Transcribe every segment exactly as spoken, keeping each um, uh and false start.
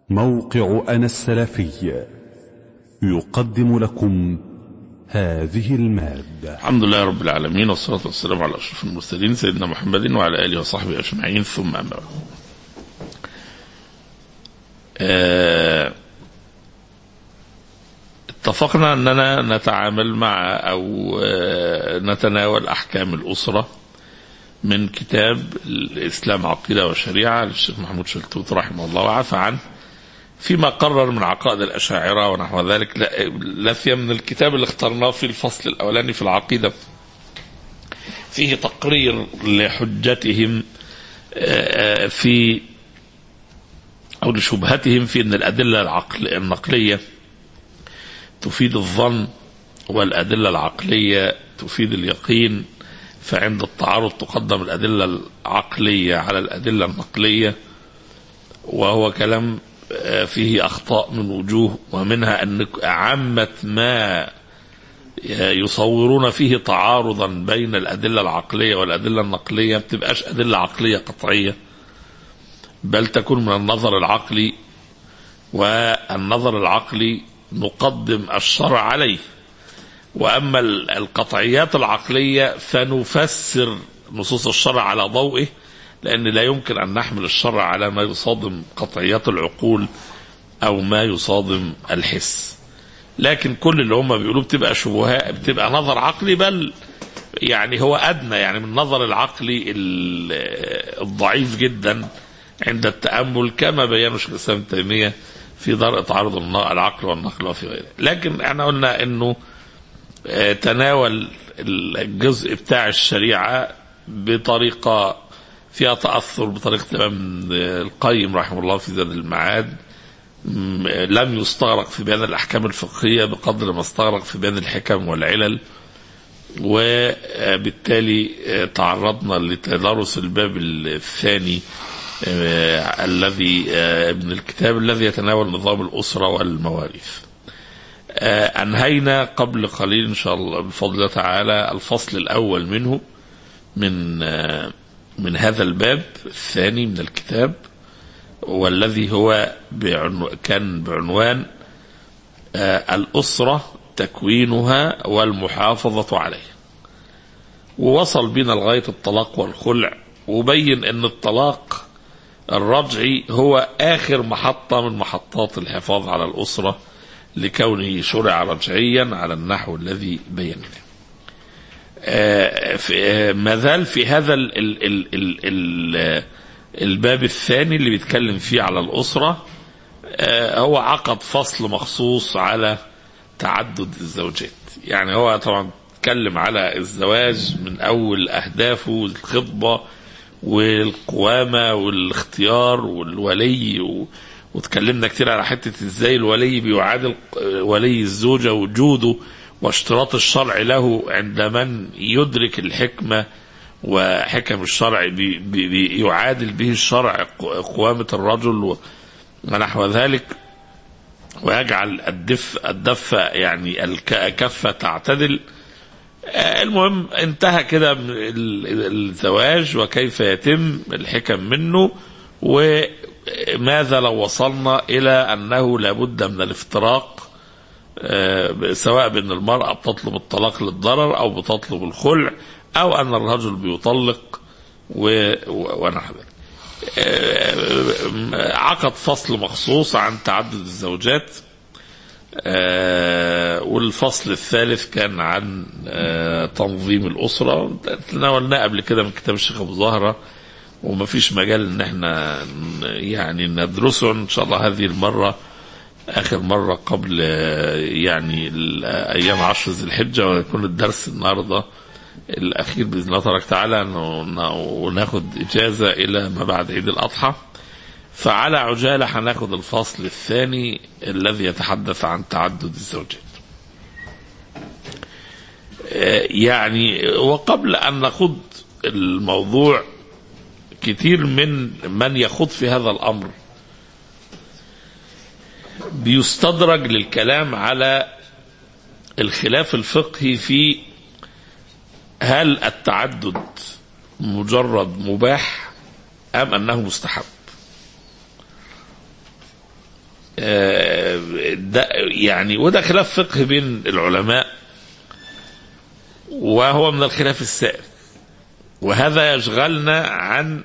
موقع أنا السلفي يقدم لكم هذه المادة. الحمد لله رب العالمين، والصلاة والسلام على أشرف المرسلين سيدنا محمد وعلى آله وصحبه أجمعين، ثم أما بعد. اه اتفقنا أننا نتعامل مع أو اه نتناول أحكام الأسرة من كتاب الإسلام عقيدة وشريعة للشيخ محمود شلتوت رحمه الله وعفى عنه، فيما قرر من عقائد الأشاعرة ونحو ذلك، لا سيما من الكتاب اللي اخترناه في الفصل الأولاني في العقيدة فيه تقرير لحجتهم في أو لشبهتهم في أن الأدلة العقل النقلية تفيد الظن والأدلة العقلية تفيد اليقين، فعند التعارض تقدم الأدلة العقلية على الأدلة النقلية، وهو كلام فيه أخطاء من وجوه، ومنها أن عامة ما يصورون فيه تعارضا بين الأدلة العقلية والأدلة النقلية ما بتبقاش أدلة عقلية قطعية، بل تكون من النظر العقلي، والنظر العقلي نقدم الشرع عليه، وأما القطعيات العقلية فنفسر نصوص الشرع على ضوئه، لأن لا يمكن أن نحمل الشرع على ما يصادم قطعيات العقول أو ما يصادم الحس. لكن كل اللي هم بيقولوا بتبقى شبهات، بتبقى نظر عقلي، بل يعني هو أدنى يعني من النظر العقلي الضعيف جدا عند التأمل، كما بيانه شيخ الإسلام ابن تيمية في درء تعارض العقل والنقل وفي غيره. لكن احنا قلنا انه تناول الجزء بتاع الشريعة بطريقة فيها تأثر بطريقة الإمام القيم رحمه الله في زاد المعاد، لم يستغرق في بيان الأحكام الفقهية بقدر ما استغرق في بيان الحكم والعلل، وبالتالي تعرضنا لتدارس الباب الثاني الذي من الكتاب الذي يتناول نظام الأسرة والمواريث. أنهينا قبل قليل إن شاء الله بفضل الله تعالى الفصل الأول منه من من هذا الباب الثاني من الكتاب، والذي هو بعنو كان بعنوان الأسرة تكوينها والمحافظة عليها، ووصل بنا لغاية الطلاق والخلع، وبين أن الطلاق الرجعي هو آخر محطة من محطات الحفاظ على الأسرة لكونه شرع رجعيا على النحو الذي بيناه. ما زال في هذا ال ال ال ال ال الباب الثاني اللي بيتكلم فيه على الأسرة، هو عقد فصل مخصوص على تعدد الزوجات. يعني هو طبعا اتكلم على الزواج من أول أهدافه، الخطبة والقوامة والاختيار والولي، وتكلمنا كتير على حتة ازاي الولي بيعادل ولي الزوجة، وجوده واشتراط الشرع له عند من يدرك الحكمة وحكم الشرع بي بي يعادل به الشرع قوامة الرجل ونحو ذلك، ويجعل الدف الدفة يعني الكفة تعتدل. المهم انتهى كده الزواج وكيف يتم الحكم منه، وماذا لو وصلنا إلى أنه لابد من الافتراق، سواء بأن المرأة بتطلب الطلاق للضرر أو بتطلب الخلع، أو أن الرجل بيطلق ونحو ذلك. عقد فصل مخصوص عن تعدد الزوجات، والفصل الثالث كان عن تنظيم الأسرة. تناولناه قبل كده من كتاب الشيخ أبو زهرة، وما فيش مجال ان احنا يعني ندرسه ان شاء الله هذه المرة اخر مرة قبل يعني ايام عشر ذي الحجة، ويكون الدرس النهاردة الاخير باذن الله تبارك وتعالى، وناخد اجازة الى ما بعد عيد الاضحى. فعلى عجالة هناخد الفصل الثاني الذي يتحدث عن تعدد الزوجات. يعني وقبل ان نخوض الموضوع، كثير من من يخوض في هذا الأمر بيستدرج للكلام على الخلاف الفقهي في هل التعدد مجرد مباح أم أنه مستحب. ده يعني وده خلاف فقه بين العلماء، وهو من الخلاف السائر، وهذا يشغلنا عن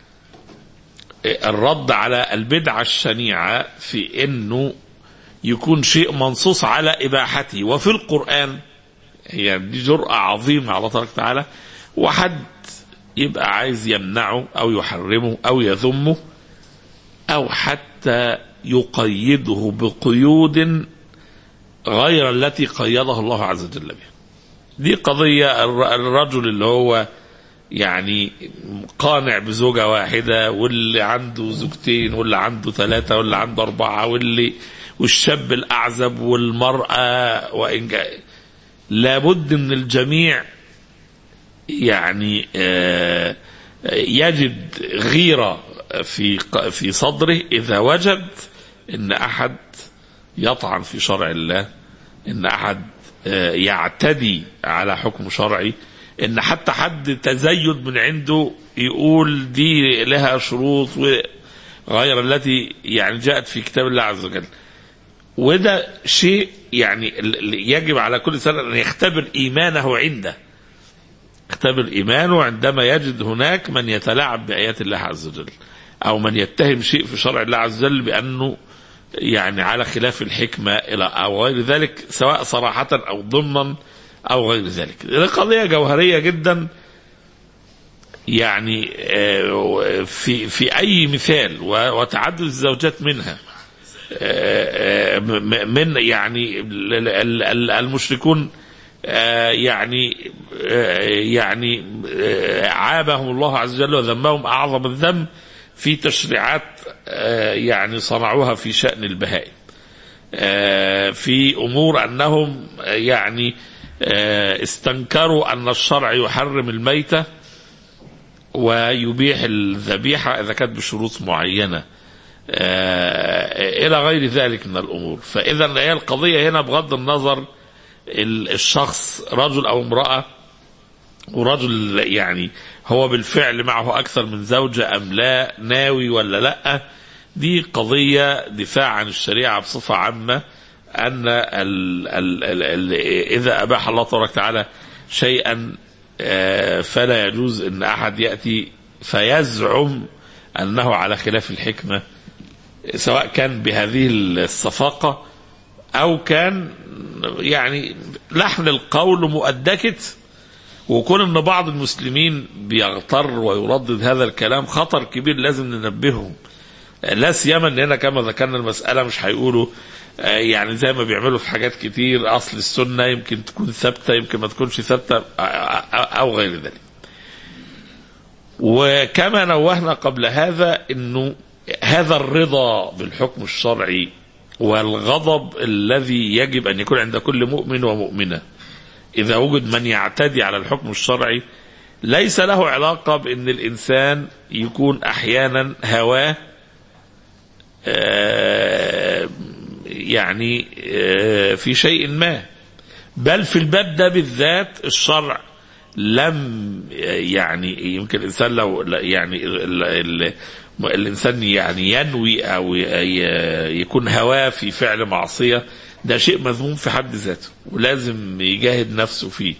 الرد على البدعة الشنيعة في انه يكون شيء منصوص على اباحته وفي القرآن. هي دي جرأة عظيمة على الله تبارك وتعالى، وحد يبقى عايز يمنعه او يحرمه او يذمه او حتى يقيده بقيود غير التي قيده الله عز وجل بها. دي قضية الرجل اللي هو يعني قانع بزوجة واحدة، واللي عنده زوجتين، واللي عنده ثلاثة، واللي عنده أربعة، واللي والشاب الأعزب والمرأة، وإن جاء لابد من الجميع يعني يجد غيرة في في صدره إذا وجد إن أحد يطعن في شرع الله، إن أحد يعتدي على حكم شرعي، إن حتى حد تزيد من عنده يقول دي لها شروط غير التي يعني جاءت في كتاب الله عز وجل. وده شيء يعني يجب على كل سنة أن يختبر إيمانه عنده، يختبر إيمانه عندما يجد هناك من يتلاعب بآيات الله عز وجل، أو من يتهم شيء في شرع الله عز وجل بأنه يعني على خلاف الحكمة إلى أو غير ذلك، سواء صراحة أو ضمنا أو غير ذلك. قضية جوهرية جدا يعني في في أي مثال، وتعدد الزوجات منها من يعني المشركون يعني يعني عابهم الله عز وجل وذمهم أعظم الذم في تشريعات يعني صنعوها في شأن البهائم، في أمور أنهم يعني استنكروا أن الشرع يحرم الميتة ويبيح الذبيحة إذا كانت بشروط معينة إلى غير ذلك من الأمور. فإذا هي القضية هنا بغض النظر الشخص رجل أو امرأة، ورجل يعني هو بالفعل معه أكثر من زوجة أم لا، ناوي ولا لا، دي قضية دفاع عن الشريعة بصفة عامة، أن ال ال ال ال إذا أباح الله تبارك وتعالى شيئا فلا يجوز أن أحد يأتي فيزعم أنه على خلاف الحكمة، سواء كان بهذه الصفاقة أو كان يعني لحن القول مؤدكت. وكون أن بعض المسلمين بيغتر ويردد هذا الكلام خطر كبير لازم ننبههم، لا سيما ان هنا كما ذكرنا المسألة مش هيقولوا يعني زي ما بيعملوا في حاجات كتير أصل السنة يمكن تكون ثابتة يمكن ما تكونش ثابتة أو غير ذلك. وكما نوهنا قبل هذا انه هذا الرضا بالحكم الشرعي والغضب الذي يجب أن يكون عند كل مؤمن ومؤمنة إذا وجد من يعتدي على الحكم الشرعي ليس له علاقة بأن الإنسان يكون أحيانا هواه يعني في شيء ما، بل في الباب ده بالذات الشرع لم يعني يمكن الإنسان لو يعني الإنسان يعني ينوي أو يكون هواه في فعل معصية، ده شيء مذموم في حد ذاته ولازم يجاهد نفسه فيه.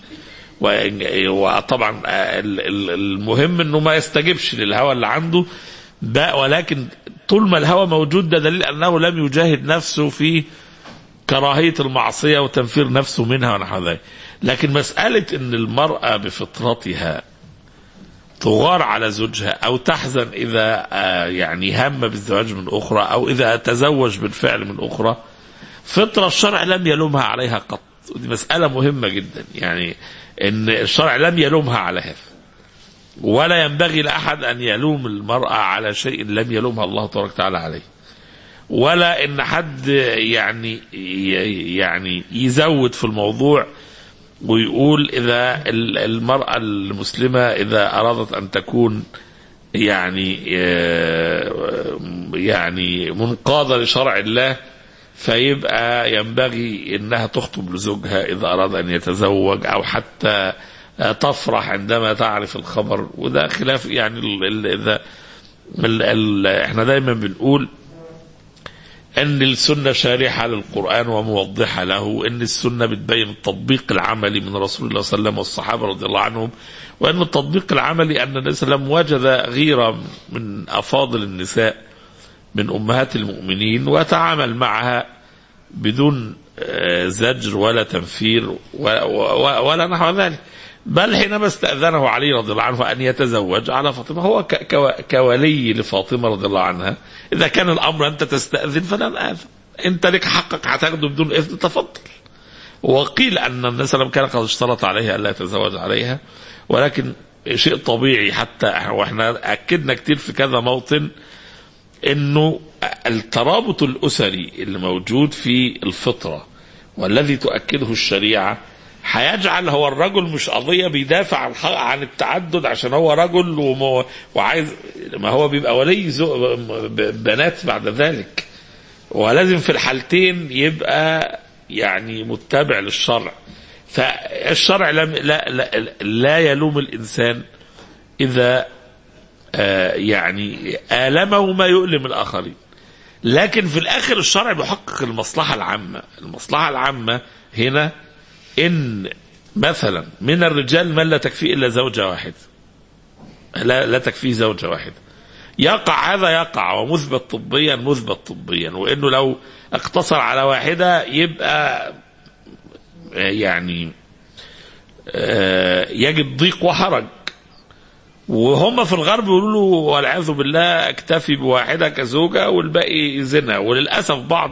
وطبعا المهم انه ما يستجبش للهوى اللي عنده، ولكن طول ما الهوى موجود ده دليل انه لم يجاهد نفسه في كراهية المعصية وتنفير نفسه منها ونحو ذلك. لكن مسألة ان المرأة بفطرتها تغار على زوجها او تحزن اذا يعني هم بالزواج من اخرى او اذا تزوج بالفعل من اخرى، فطرة الشرع لم يلومها عليها قط. ودي مسألة مهمة جدا، يعني ان الشرع لم يلومها على هذا، ولا ينبغي لأحد أن يلوم المرأة على شيء لم يلومها الله تبارك وتعالى عليه، ولا ان حد يعني يعني يزود في الموضوع ويقول إذا المرأة المسلمة إذا أرادت أن تكون يعني يعني منقادة لشرع الله فيبقى ينبغي إنها تخطب لزوجها إذا أراد أن يتزوج، أو حتى تفرح عندما تعرف الخبر. وده خلاف يعني إذا احنا دايما بنقول ان السنة شارحة للقرآن وموضحة له، ان السنة بتبين التطبيق العملي من رسول الله صلى الله عليه وسلم والصحابة رضي الله عنهم، وان التطبيق العملي ان النبي صلى الله عليه وسلم وجد غيرة من افاضل النساء من امهات المؤمنين وتعامل معها بدون زجر ولا تنفير ولا نحو ذلك، بل حينما استأذنه علي رضي الله عنه أن يتزوج على فاطمة هو كولي لفاطمة رضي الله عنها، إذا كان الأمر أنت تستأذن فلن آذن، أنت لك حقك هتاخده بدون إذن تفضل. وقيل أن النبي صلى الله عليه وسلم كان قد اشترط عليها ألا يتزوج عليها، ولكن شيء طبيعي حتى وإحنا أكدنا كتير في كذا موطن إنه الترابط الأسري اللي موجود في الفطرة والذي تؤكده الشريعة هيجعل هو الرجل مش قضية بيدافع عن عن التعدد عشان هو رجل ومو وعايز، ما هو بيبقى ولي بنات بعد ذلك، ولازم في الحالتين يبقى يعني متبع للشرع. فالشرع لا, لا, لا, لا يلوم الإنسان إذا آه يعني آلمه ما يؤلم الآخرين، لكن في الآخر الشرع بيحقق المصلحة العامة. المصلحة العامة هنا إن مثلا من الرجال من لا تكفي إلا زوجة واحدة، لا, لا تكفي زوجة واحدة، يقع هذا يقع ومثبت طبيا مثبت طبيا، وإنه لو اقتصر على واحدة يبقى يعني يجد ضيق وحرج. وهم في الغرب يقولوا له والعياذ بالله اكتفي بواحدة كزوجة والباقي زنا. وللأسف بعض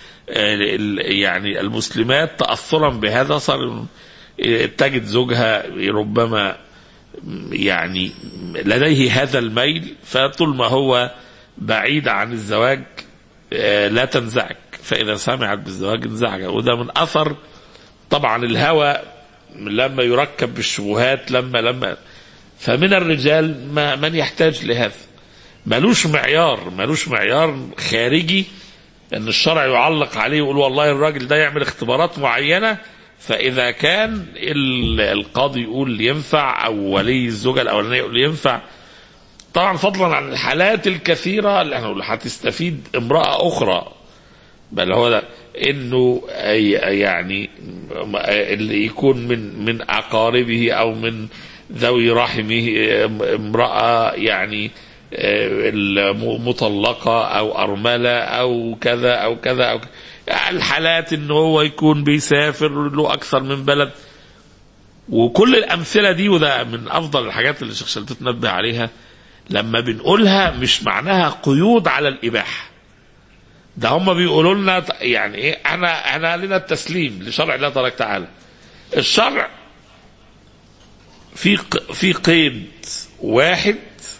يعني المسلمات تأثرا بهذا صار تجد زوجها ربما يعني لديه هذا الميل، فطول ما هو بعيد عن الزواج لا تنزعج، فإذا سمعت بالزواج انزعج. وده من أثر طبعا الهوى لما يركب بالشبهات لما لما فمن الرجال ما من يحتاج لهذا، ملوش معيار ملوش معيار خارجي ان الشرع يعلق عليه ويقول والله الراجل ده يعمل اختبارات معينة، فإذا كان القاضي يقول ينفع أو ولي الزوجة الأولانية يقول ينفع. طبعا فضلا عن الحالات الكثيرة اللي احنا هتستفيد امرأة أخرى، بل هو ده انه يعني اللي يكون من من أقاربه أو من ذوي رحمه امرأة يعني مطلقة أو أرملة أو كذا أو كذا أو الحالات إنه هو يكون بيسافر له أكثر من بلد، وكل الأمثلة دي. وده من أفضل الحاجات اللي الشيخ شلتوت تنبه عليها، لما بنقولها مش معناها قيود على الإباحة، ده هم بيقولوا لنا يعني إيه، أنا أنا لنا التسليم لشرع الله تبارك وتعالى. الشرع في في قيد واحد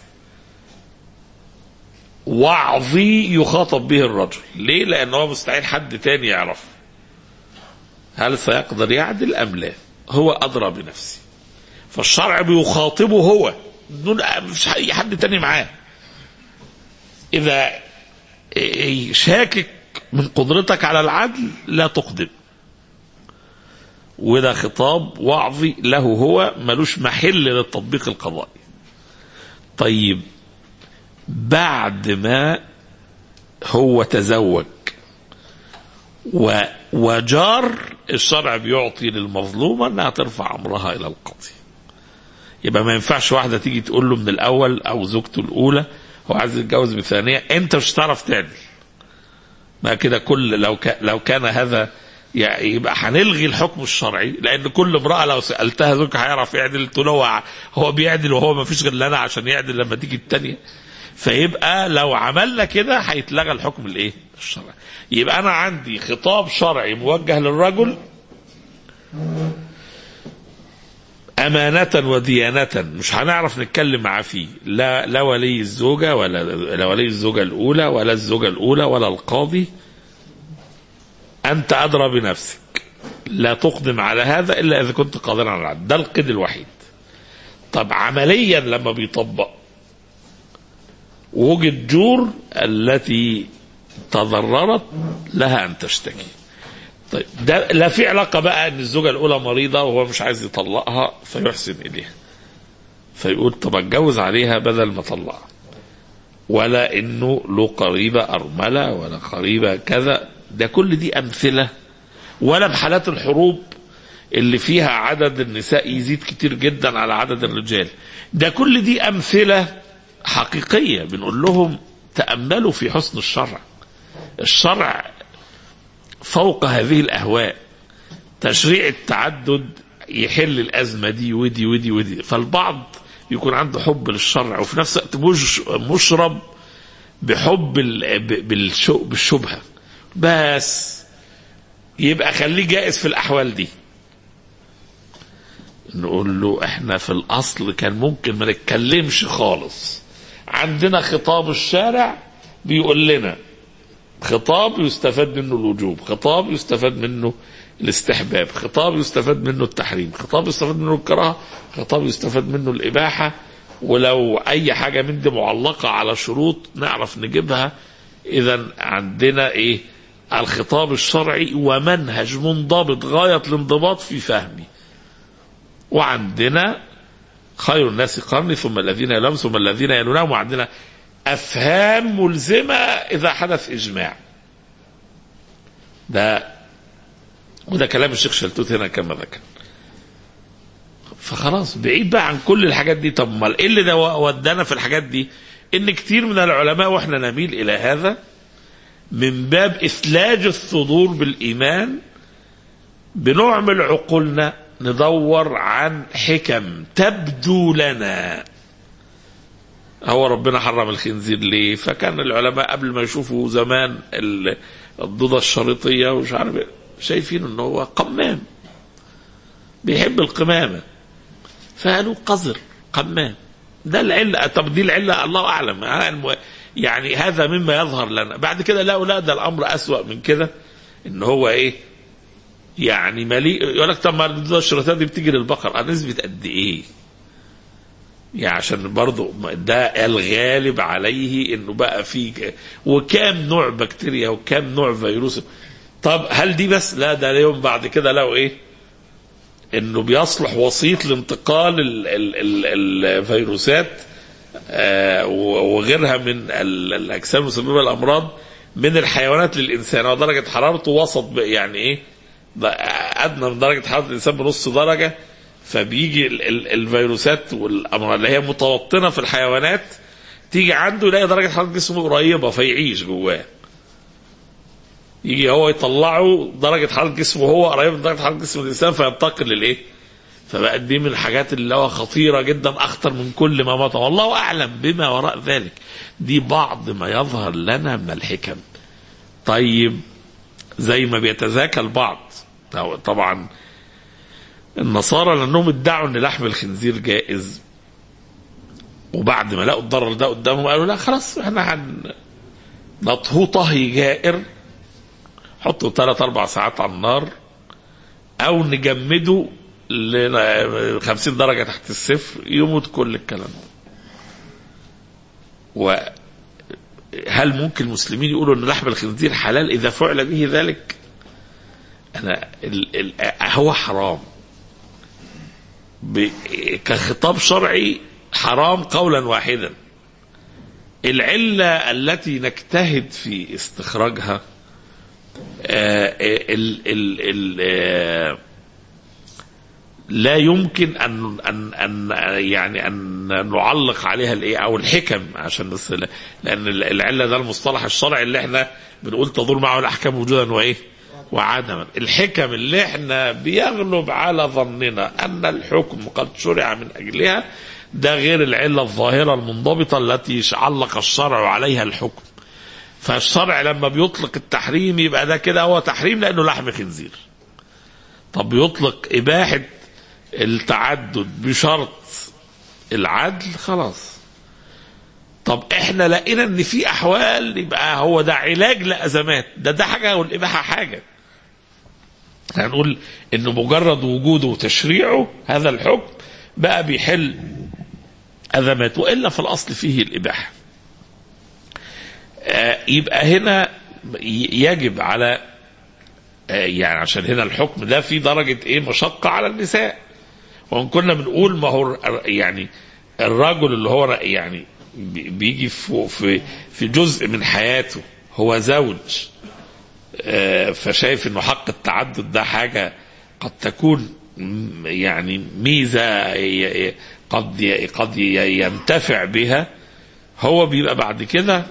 وعظي يخاطب به الرجل، ليه؟ لأنه هو مستحيل حد تاني يعرف هل سيقدر يعدل أم لا، هو أدرى بنفسه، فالشرع بيخاطبه هو بدون مش أي حد تاني معاه. إذا شاكك من قدرتك على العدل لا تقدم، وده خطاب وعظي له هو ملوش محل للتطبيق القضائي. طيب بعد ما هو تزوج وجار، الشرع بيعطي للمظلومة انها ترفع امرها الى القاضي. يبقى ما ينفعش واحدة تيجي تقول له من الاول او زوجته الاولى هو عايز يتجوز بالثانية انت مش هتعرف تعدل، ما كده كل لو كان لو كان هذا يعني يبقى هنلغي الحكم الشرعي، لان كل امرأة لو سألتها زوجها هيعرف يعدل تقول هو هو بيعدل وهو ما فيش غير لنا عشان يعدل لما تيجي الثانية. فيبقى لو عملنا كده هيتلغى الحكم الايه الشرعي. يبقى انا عندي خطاب شرعي موجه للرجل امانة وديانة، مش هنعرف نتكلم معاه فيه، لا لا ولي الزوجة ولا لا ولي الزوجة الاولى ولا الزوجة الاولى ولا القاضي، انت ادرى بنفسك، لا تقدم على هذا الا اذا كنت قادرا على العدل. ده القيد الوحيد. طب عمليا لما بيطبق وجد جور التي تضررت لها ان تشتكي. طيب ده لا في علاقه بقى ان الزوجه الاولى مريضه وهو مش عايز يطلقها فيحسن اليها فيقول طب اتجوز عليها بدل ما اطلقها، ولا انه له قريبة ارملة ولا قريبة كذا. ده كل دي امثلة. ولا بحالات الحروب اللي فيها عدد النساء يزيد كتير جدا على عدد الرجال. ده كل دي امثلة حقيقية بنقول لهم تأملوا في حسن الشرع. الشرع فوق هذه الاهواء. تشريع التعدد يحل الازمة دي ودي ودي ودي. فالبعض يكون عنده حب للشرع وفي نفس الوقت مشرب بحب بالشبهة، بس يبقى خليه جائز في الأحوال دي. نقول له احنا في الأصل كان ممكن ما نتكلمش خالص. عندنا خطاب الشارع بيقول لنا خطاب يستفاد منه الوجوب، خطاب يستفاد منه الاستحباب، خطاب يستفاد منه التحريم، خطاب يستفاد منه الكراهة، خطاب يستفاد منه الإباحة. ولو أي حاجة من دي معلقة على شروط نعرف نجيبها. إذا عندنا إيه؟ الخطاب الشرعي ومنهج منضبط غاية الانضباط في فهمي. وعندنا خير الناس قرني ثم الذين يلونهم ثم الذين يلونهم. وعندنا أفهام ملزمة إذا حدث إجماع. ده وده كلام الشيخ شلتوت هنا كما ذكر. فخلاص بعيد بقى عن كل الحاجات دي. طب ما ايه اللي ده ودانا في الحاجات دي؟ ان كتير من العلماء واحنا نميل الى هذا من باب اثلاج الصدور بالايمان بنعمل عقولنا ندور عن حكم تبدو لنا. هو ربنا حرم الخنزير ليه؟ فكان العلماء قبل ما يشوفوا زمان الضوضة الشريطية ومش عارف شايفين انه هو قمام بيحب القمامة، فقالوا قذر قمام. ده العلة. طب دي العلة الله أعلم. يعني هذا مما يظهر لنا. بعد كده لا لا ده الأمر أسوأ من كده. إن هو إيه يعني مليء. يقول لك طب ما الشرطات دي بتيجي للبقر نسبة قد إيه؟ يعني عشان برضو ده الغالب عليه إنه بقى فيه وكام نوع بكتيريا وكام نوع فيروس. طب هل دي بس؟ لا ده اليوم بعد كده لو إيه انه بيصلح وسيط لانتقال ال ال ال الفيروسات آه وغيرها من الاجسام المسببه الامراض من الحيوانات للانسان. ودرجه حرارته وسط يعني ايه ادنى من درجه حراره الانسان بنص درجه. فبيجي ال ال الفيروسات والامراض اللي هي متوطنه في الحيوانات تيجي عنده يلاقي درجه حراره جسمه قريبه فيعيش جواه. يجي هو يطلعه درجة حرارة جسمه هو قريب من درجة حرارة جسم الإنسان فينتقل للإيه؟ فبقى دي من الحاجات اللي هو خطيرة جدا أخطر من كل ما مضى والله أعلم بما وراء ذلك. دي بعض ما يظهر لنا من الحكم. طيب زي ما بيتذاكى البعض طبعا النصارى لأنهم ادعوا أن لحم الخنزير جائز، وبعد ما لقوا الضرر ده قدامهم قالوا لا خلاص احنا هن نطهو طهي جائر، حطوا ثلاث أربع ساعات على النار أو نجمده ل خمسين درجة تحت الصفر يموت كل الكلام ده. وهل ممكن المسلمين يقولوا أن لحم الخنزير حلال إذا فعل به ذلك؟ أنا ال ال هو حرام كخطاب شرعي حرام قولا واحدا. العلة التي نجتهد في استخراجها آه ال ال ال آه لا يمكن أن أن أن يعني أن نعلق عليها الإيه أو الحكم عشان بس لأن العلة ده المصطلح الشرعي اللي إحنا بنقول تدور معه الأحكام وجودا وإيه وعدما. الحكم اللي إحنا بيغلب على ظننا أن الحكم قد شرع من أجلها ده غير العلة الظاهرة المنضبطة التي علق الشرع عليها الحكم. فالشرع لما بيطلق التحريم يبقى ده كده هو تحريم لأنه لحم خنزير. طب يطلق إباحة التعدد بشرط العدل خلاص. طب احنا لقينا ان في احوال يبقى هو ده علاج لأزمات. ده ده حاجة والإباحة حاجة. هنقول انه مجرد وجوده وتشريعه هذا الحكم بقى بيحل أزمات وإلا في الأصل فيه الإباحة. آه يبقى هنا يجب على آه يعني عشان هنا الحكم ده في درجة ايه مشقة على النساء. وان كنا بنقول ما هو يعني الرجل اللي هو يعني بيجي في في جزء من حياته هو زوج، فشايف انه حق التعدد ده حاجة قد تكون يعني ميزة قد قد ينتفع بها، هو بيبقى بعد كده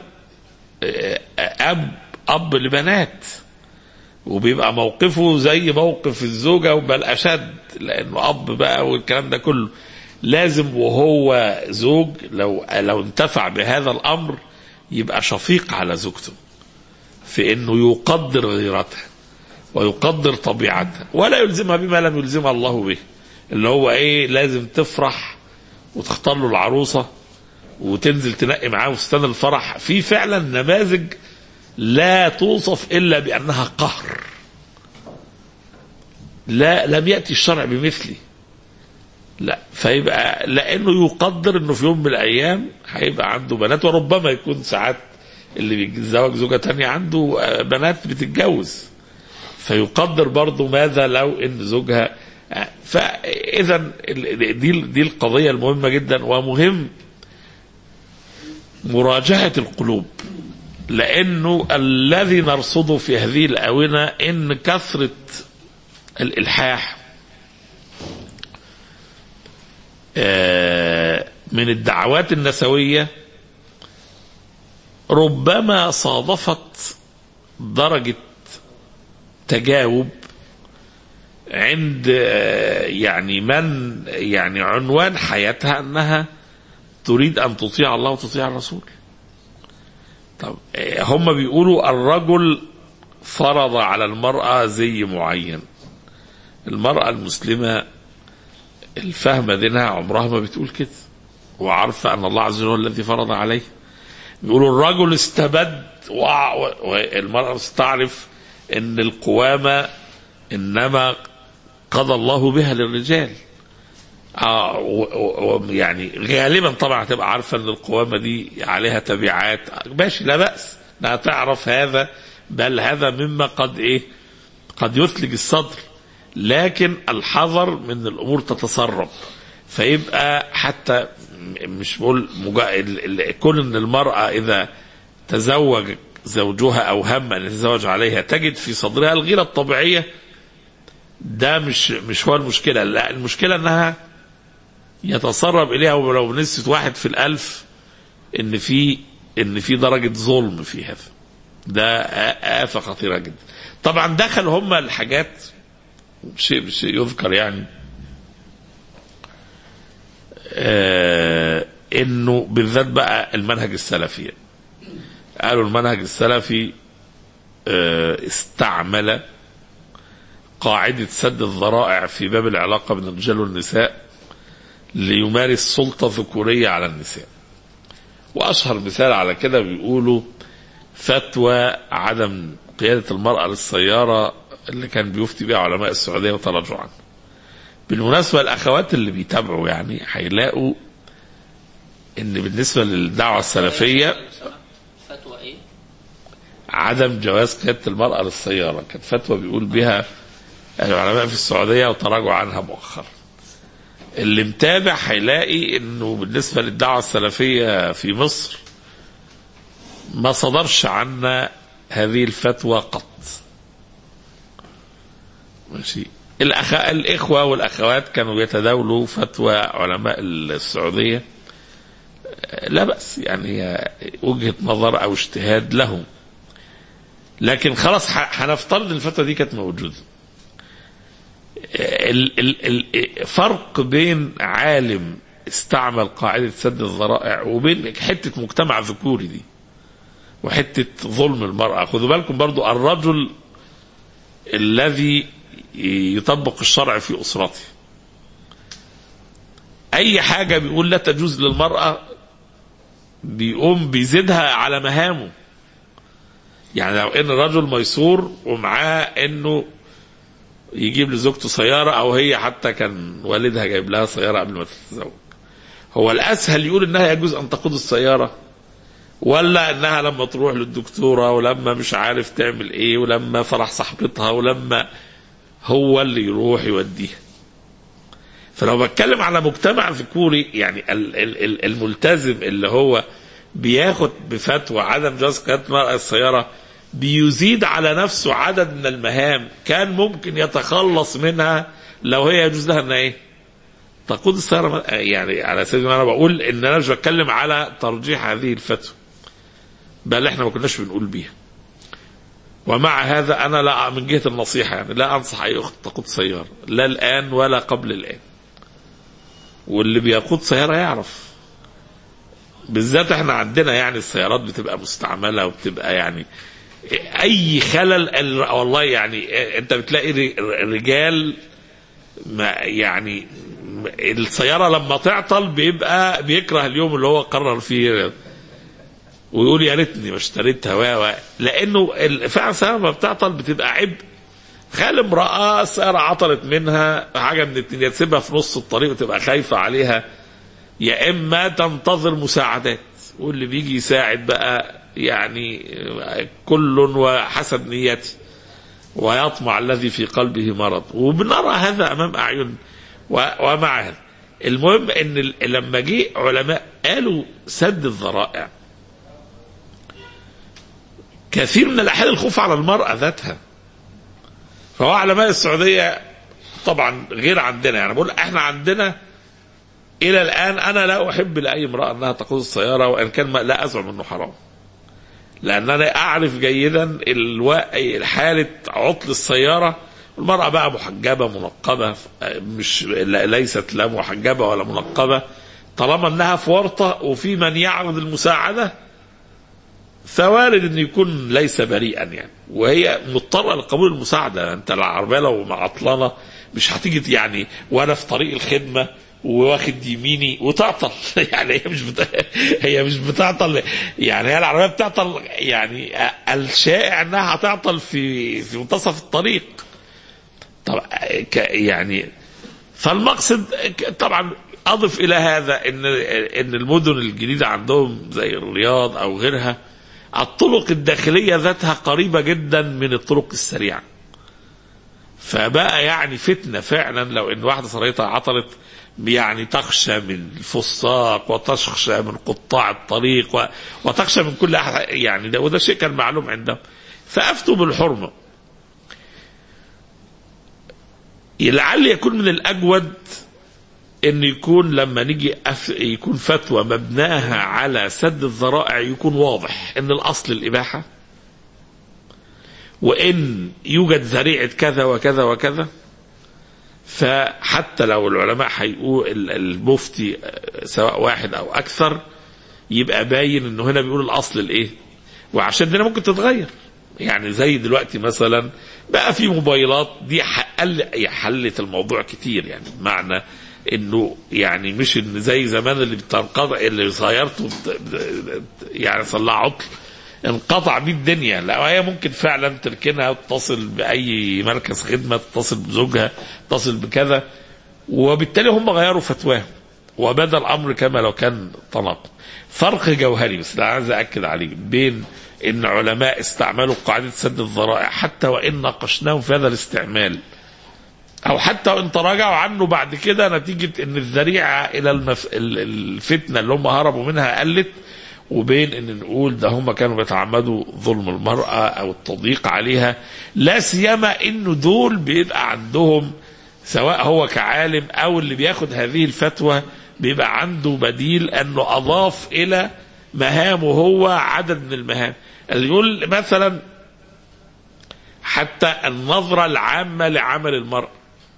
اب اب لبنات، وبيبقى موقفه زي موقف الزوجة وبل اشد، لانه اب بقى والكلام ده كله. لازم وهو زوج لو لو انتفع بهذا الامر يبقى شفيق على زوجته في انه يقدر غيرتها ويقدر طبيعتها، ولا يلزمها بما لم يلزمها الله به، اللي هو ايه، لازم تفرح وتختار له العروسه وتنزل تنقي معاه فستان الفرح. في فعلا نماذج لا توصف الا بانها قهر، لا لم ياتي الشرع بمثله. لا، فيبقى لانه يقدر انه في يوم من الايام هيبقى عنده بنات، وربما يكون ساعات اللي بيتزوج زوجة تانية عنده بنات بتتجوز، فيقدر برضو ماذا لو ان زوجها. فاذا دي دي القضية المهمة جدا، ومهم مراجعة القلوب، لانه الذي نرصده في هذه الاونة ان كثرة الالحاح من الدعوات النسوية ربما صادفت درجة تجاوب عند يعني من يعني عنوان حياتها أنها تريد أن تطيع الله وتطيع الرسول. طب هم بيقولوا الرجل فرض على المرأة زي معين. المرأة المسلمة الفهمة دينها عمرها ما بتقول كده، وعارفة أن الله عز وجل هو الذي فرض عليه. بيقولوا الرجل استبد والمرأة تعرف ان القوامة انما قضى الله بها للرجال. آه يعني غالبا طبعا هتبقى عارفة ان القوامة دي عليها تبعات، ماشي لا بأس انها تعرف هذا، بل هذا مما قد ايه قد يثلج الصدر، لكن الحذر من الامور تتسرب. فيبقى حتى مش بقول كل ان المرأة اذا تزوج زوجها او هم ان يتزوج عليها تجد في صدرها الغيرة الطبيعية، ده مش مش هو المشكلة. لا، المشكلة انها يتسرب اليها ولو بنسبة واحد في الالف ان في ان في درجة ظلم في هذا. ده آفة خطيرة جدا. طبعا دخل هم الحاجات شيء بشيء يذكر يعني آه انه بالذات بقى المنهج السلفي. قالوا المنهج السلفي آه استعمل قاعدة سد الذرائع في باب العلاقة بين الرجال والنساء ليمارس سلطة ذكورية على النساء. وأشهر مثال على كده بيقولوا فتوى عدم قيادة المرأة للسيارة اللي كان بيفتي بها علماء السعودية وتراجعوا عنه. بالمناسبة الأخوات اللي بيتابعوا يعني هيلاقوا إن بالنسبة للدعوة السلفية فتوى إيه؟ عدم جواز قيادة المرأة للسيارة كانت فتوى بيقول بها العلماء في السعودية وتراجعوا عنها مؤخرا. اللي متابع هيلاقي إنه بالنسبة للدعوة السلفية في مصر ما صدرش عنا هذه الفتوى قط. ماشي. الأخ... الإخوة والأخوات كانوا يتداولوا فتوى علماء السعودية، لا بأس يعني وجهة نظر أو اجتهاد لهم، لكن خلاص هنفترض الفتوى دي كانت موجودة. الفرق بين عالم استعمل قاعدة سد الذرائع وبين حتة مجتمع ذكوري دي وحتة ظلم المرأة. خذوا بالكم برضو الرجل الذي يطبق الشرع في أسرته أي حاجة بيقول لا تجوز للمرأة بيقوم بيزيدها على مهامه. يعني لو ان الرجل ميسور ومعاه انه يجيب لزوجته سيارة او هي حتى كان والدها جايب لها سيارة قبل ما تتزوج، هو الاسهل يقول انها يجوز ان تقود السيارة، ولا انها لما تروح للدكتورة ولما مش عارف تعمل ايه ولما فرح صاحبتها ولما هو اللي يروح يوديها. فلو بتكلم على مجتمع ذكوري يعني الملتزم اللي هو بياخد بفتوى عدم جواز قيادة المرأة السيارة بيزيد على نفسه عدد من المهام كان ممكن يتخلص منها لو هي يجوز لها انها ايه تقود السيارة. يعني على سبيل ما انا بقول ان انا مش بتكلم على ترجيح هذه الفتوى، بل احنا ما كناش بنقول بيها. ومع هذا انا لا من جهة النصيحة يعني لا انصح اي اخت تقود سيارة لا الان ولا قبل الان. واللي بيقود سيارة يعرف، بالذات احنا عندنا يعني السيارات بتبقى مستعملة وبتبقى يعني اي خلل والله يعني انت بتلاقي رجال ما يعني السيارة لما تعطل بيبقى بيكره اليوم اللي هو قرر فيه ويقول يا ريتني ما اشتريتها و لانه فعلا السيارة لما بتعطل بتبقى عبء. خال امرأة السيارة عطلت منها حاجة من الدنيا تسيبها في نص الطريق وتبقى خايفة عليها، يا اما تنتظر مساعدات واللي بيجي يساعد بقى يعني كل وحسب نيته ويطمع الذي في قلبه مرض، وبنرى هذا امام اعين. ومع هذا المهم ان لما جه علماء قالوا سد الذرائع كثير من الاحيان الخوف على المرأة ذاتها. فهو علماء السعودية طبعا غير عندنا، يعني بقول احنا عندنا الى الان انا لا احب لاي امرأة انها تقود السيارة وان كان لا ازعم انه حرام، لان انا اعرف جيدا حالة عطل السيارة. المرأة بقى محجبة منقبة مش ليست لا محجبة ولا منقبة، طالما انها في ورطة وفي من يعرض المساعدة فوارد ان يكون ليس بريئا يعني، وهي مضطرة لقبول المساعدة. انت العربية لو عطلانة مش هتيجي يعني وانا في طريق الخدمة واخد يميني وتعطل يعني هي مش بت... هي مش بتعطل يعني هي العربية بتعطل يعني الشائع انها هتعطل في في منتصف الطريق. طبعا يعني فالمقصد طبعا اضف الى هذا ان ان المدن الجديدة عندهم زي الرياض او غيرها الطرق الداخلية ذاتها قريبة جدا من الطرق السريعة، فبقى يعني فتنة فعلا لو ان واحدة صريتها عطلت يعني تخشى من الفساق وتخشى من قطاع الطريق وتخشى من كل أحد يعني ده، وده شيء كان معلوم عندهم فأفتوا بالحرمة. لعل يكون من الأجود ان يكون لما نيجي يكون فتوى مبناها على سد الذرائع يكون واضح ان الاصل الاباحة وان يوجد ذريعة كذا وكذا وكذا. فحتى لو العلماء هيقول المفتي سواء واحد او اكثر يبقى باين انه هنا بيقول الاصل الايه، وعشان ده ممكن تتغير. يعني زي دلوقتي مثلا بقى في موبايلات دي حلت الموضوع كتير، يعني بمعنى انه يعني مش ان زي زمان اللي بتنقطع اللي سيارته يعني صلى عطل انقطع بيه الدنيا، لا هي ممكن فعلا تركنها وتتصل باي مركز خدمه، تتصل بزوجها، تتصل بكذا، وبالتالي هم غيروا فتواهم وبدا الامر كما لو كان تناقض. فرق جوهري بس لا عايز اكد عليه بين ان علماء استعملوا قاعده سد الذرائع حتى وان ناقشناهم في هذا الاستعمال او حتى وان تراجعوا عنه بعد كده نتيجه ان الذريعه الى المف... الفتنه اللي هم هربوا منها قلت، وبين ان نقول ده هم كانوا بيتعمدوا ظلم المرأة او التضييق عليها، لا سيما انه دول بيبقى عندهم سواء هو كعالم او اللي بياخد هذه الفتوى بيبقى عنده بديل انه اضاف الى مهامه هو عدد من المهام. اللي يقول مثلا حتى النظرة العامة لعمل المرأة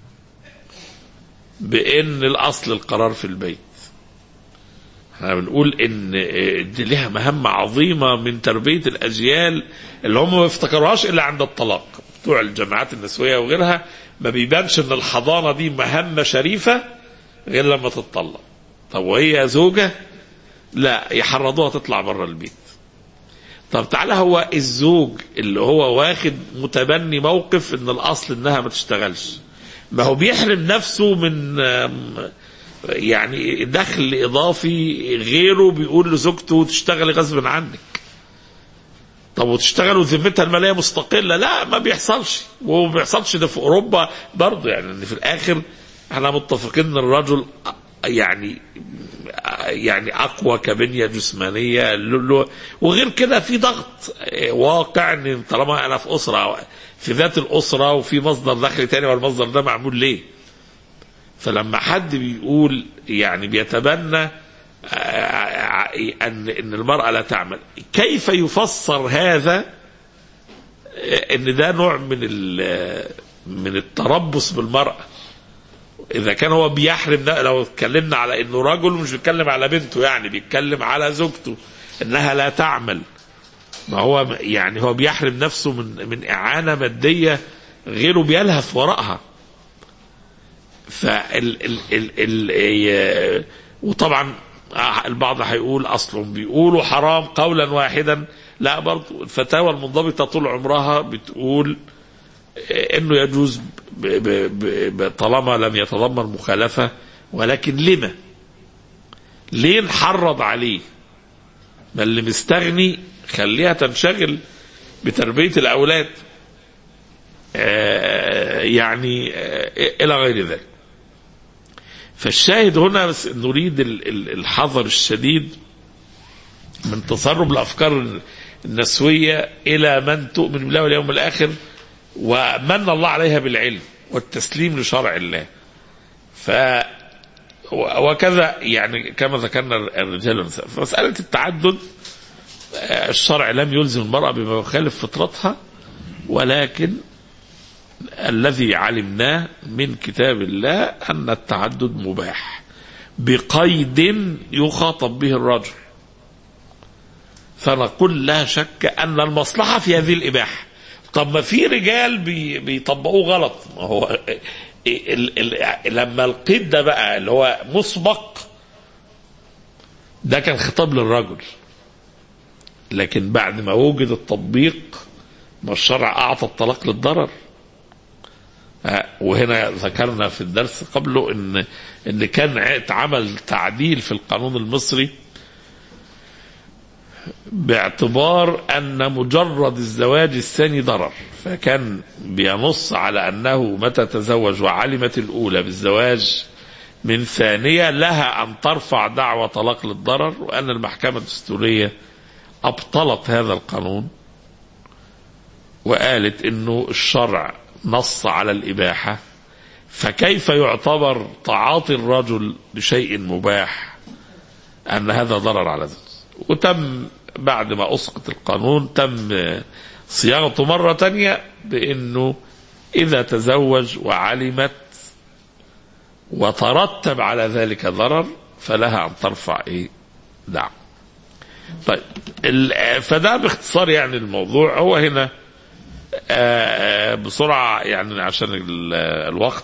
بان الاصل القرار في البيت، احنا بنقول ان دي لها مهمة عظيمة من تربية الاجيال اللي هم ما يفتكروهاش الا عند الطلاق. بتوع الجامعات النسوية وغيرها ما بيبانش ان الحضانة دي مهمة شريفة غير لما تتطلق. طب وهي زوجة لا يحرضوها تطلع بره البيت. طب تعالى هو الزوج اللي هو واخد متبني موقف ان الاصل انها ما تشتغلش، ما هو بيحرم نفسه من يعني دخل اضافي غيره بيقول لزوجته تشتغلي غصب عنك. طب وتشتغل وذمتها الماليه مستقله؟ لا ما بيحصلش، وما بيحصلش ده في اوروبا برضه، يعني ان في الاخر احنا متفقين ان الرجل يعني يعني اقوى كبنيه جسمانيه، وغير كده في ضغط واقع ان طالما انا في اسره في ذات الاسره وفي مصدر دخل تاني، والمصدر ده معمول ليه؟ فلما حد بيقول يعني بيتبنى ان ان المراه لا تعمل، كيف يفسر هذا ان ده نوع من من التربص بالمراه؟ إذا كان هو بيحرم، لو اتكلمنا على إنه رجل مش بيتكلم على بنته، يعني بيتكلم على زوجته إنها لا تعمل، ما هو يعني هو بيحرم نفسه من من إعانة مادية غيره بيلهث وراءها. فال ال ال ال وطبعا البعض هيقول أصلا بيقولوا حرام قولا واحدا، لا برضو الفتاوى المنضبطة طول عمرها بتقول إنه يجوز طالما لم يتضمن مخالفة. ولكن لما؟ ليه نحرض عليه؟ ما اللي مستغني خليها تنشغل بتربية الأولاد آه يعني آه إلى غير ذلك. فالشاهد هنا بس نريد الحذر الشديد من تسرب الأفكار النسوية إلى من تؤمن بالله واليوم الآخر ومن الله عليها بالعلم والتسليم لشرع الله. ف وكذا يعني كما ذكرنا الرجال والنساء. فمسألة التعدد الشرع لم يلزم المرأة بما يخالف فطرتها، ولكن الذي علمناه من كتاب الله أن التعدد مباح بقيد يخاطب به الرجل. فنقول لا شك أن المصلحة في هذه الإباحة. طب ما في رجال بي بيطبقوه غلط، ما هو ال ال لما القيد ده بقى اللي هو مسبق ده كان خطاب للرجل، لكن بعد ما وجد التطبيق ما الشرع أعطى الطلاق للضرر. وهنا ذكرنا في الدرس قبله ان ان كان اتعمل تعديل في القانون المصري باعتبار أن مجرد الزواج الثاني ضرر، فكان بينص على أنه متى تزوج وعلمت الأولى بالزواج من ثانية لها أن ترفع دعوى طلاق للضرر، وأن المحكمة الدستورية أبطلت هذا القانون وقالت أنه الشرع نص على الإباحة، فكيف يعتبر تعاطي الرجل لشيء مباح أن هذا ضرر على ذلك. وتم بعد ما أسقط القانون تم صياغته مرة تانية بأنه إذا تزوج وعلمت وترتب على ذلك ضرر فلها أن ترفع إيه دعوى. طيب فده باختصار يعني الموضوع. هو هنا بسرعة يعني عشان الوقت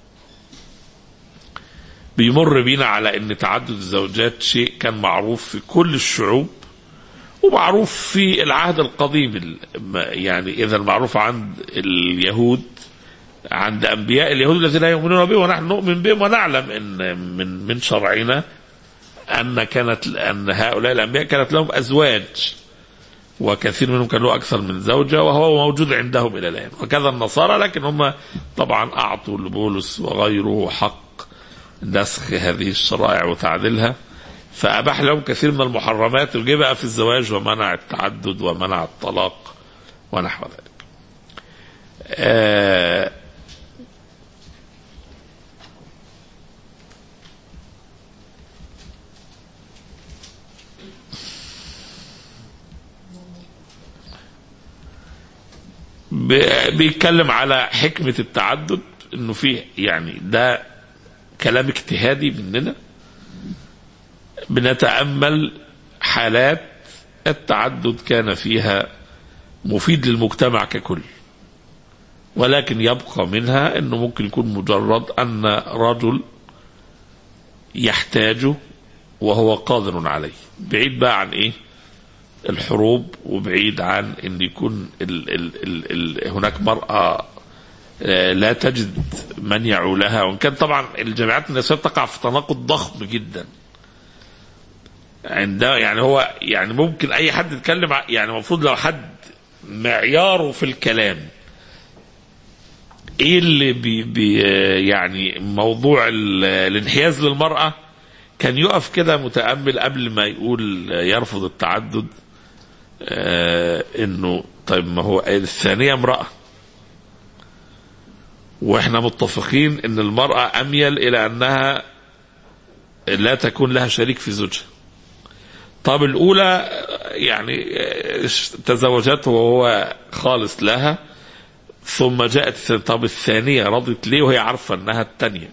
بيمر بينا على ان تعدد الزوجات شيء كان معروف في كل الشعوب ومعروف في العهد القديم، يعني اذا المعروف عند اليهود عند انبياء اليهود الذين لا يؤمنون به ونحن نؤمن بهم ونعلم ان من من شرعنا ان كانت ان هؤلاء الانبياء كانت لهم ازواج وكثير منهم كان له اكثر من زوجه وهو موجود عندهم الى الان، وكذا النصارى، لكن هم طبعا اعطوا لبولس وغيره حق نسخ هذه الشرائع وتعديلها، فأباح لهم كثير من المحرمات وجه بقى في الزواج ومنع التعدد ومنع الطلاق ونحو ذلك. آه بيتكلم على حكمة التعدد، انه فيه يعني ده كلام اجتهادي مننا بنتأمل حالات التعدد كان فيها مفيد للمجتمع ككل، ولكن يبقى منها انه ممكن يكون مجرد ان رجل يحتاجه وهو قادر عليه، بعيد بقى عن ايه الحروب، وبعيد عن ان يكون ال ال ال ال هناك مرأة لا تجد من يعولها. وان كان طبعا الجامعات النسوية تقع في تناقض ضخم جدا عندها، يعني هو يعني ممكن اي حد يتكلم، يعني المفروض لو حد معياره في الكلام ايه اللي بي بي يعني موضوع الانحياز للمرأة، كان يقف كده متأمل قبل ما يقول يرفض التعدد. آه انه طيب ما هو الثانية امرأة، واحنا متفقين ان المرأة اميل الى انها لا تكون لها شريك في زوجها. طب الاولى يعني تزوجته وهو خالص لها، ثم جاءت طب الثانية رضت ليه وهي عارفة انها الثانية؟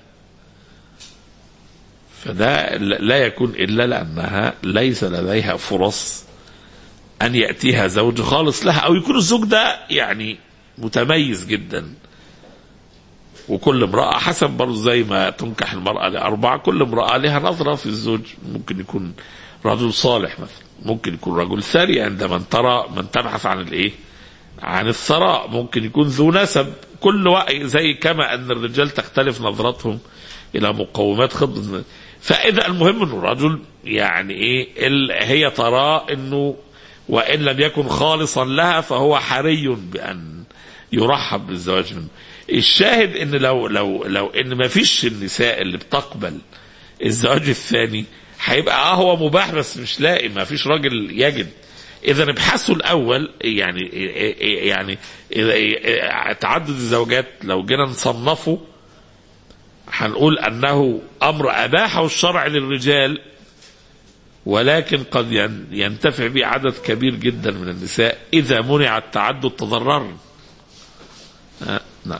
فده لا يكون الا لانها ليس لديها فرص ان يأتيها زوج خالص لها، او يكون الزوج ده يعني متميز جدا. وكل امرأة حسب برضه زي ما تنكح المرأة لأربعة، كل امرأة لها نظرة في الزوج. ممكن يكون رجل صالح مثلا، ممكن يكون رجل ثري عندما ترى من تبحث عن الايه، عن الثراء، ممكن يكون ذو نسب. كل وقت زي كما ان الرجال تختلف نظرتهم الى مقومات خطبة. فاذا المهم انه الرجل يعني ايه هي ترى انه وان لم يكن خالصا لها فهو حري بان يرحب بالزواج منه. الشاهد ان لو لو لو ان ما فيش النساء اللي بتقبل الزواج الثاني، هيبقى اه هو مباح بس مش لاقي، ما فيش راجل يجد. اذا ابحثوا الاول يعني يعني تعدد الزوجات لو جينا نصنفه هنقول انه امر اباحه الشرع للرجال، ولكن قد ينتفع به عدد كبير جدا من النساء اذا منع التعدد تضررا. آه نعم.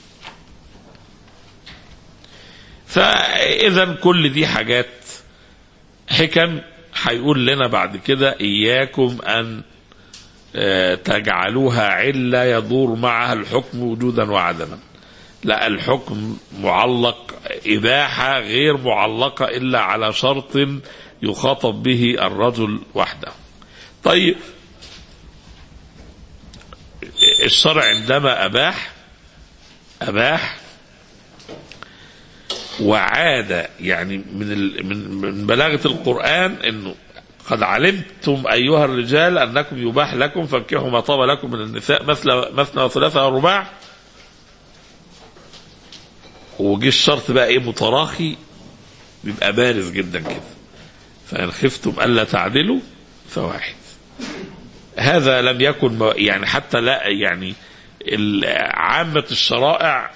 فاذا كل دي حاجات حكم هيقول لنا بعد كده إياكم أن تجعلوها علة يدور معها الحكم وجودا وعدما. لا، الحكم معلق إباحة غير معلقة إلا على شرط يخاطب به الرجل وحده. طيب الشرع عندما أباح أباح وعادة يعني من من بلاغة القرآن انه قد علمتم ايها الرجال انكم يباح لكم فانكحوا ما طاب لكم من النساء مثل مثنى وثلاثة ورباع. وجي الشرط بقى ايه متراخي، بيبقى بارز جدا كده، فان خفتم الا تعدلوا فواحد. هذا لم يكن يعني حتى لا يعني عامة الشرائع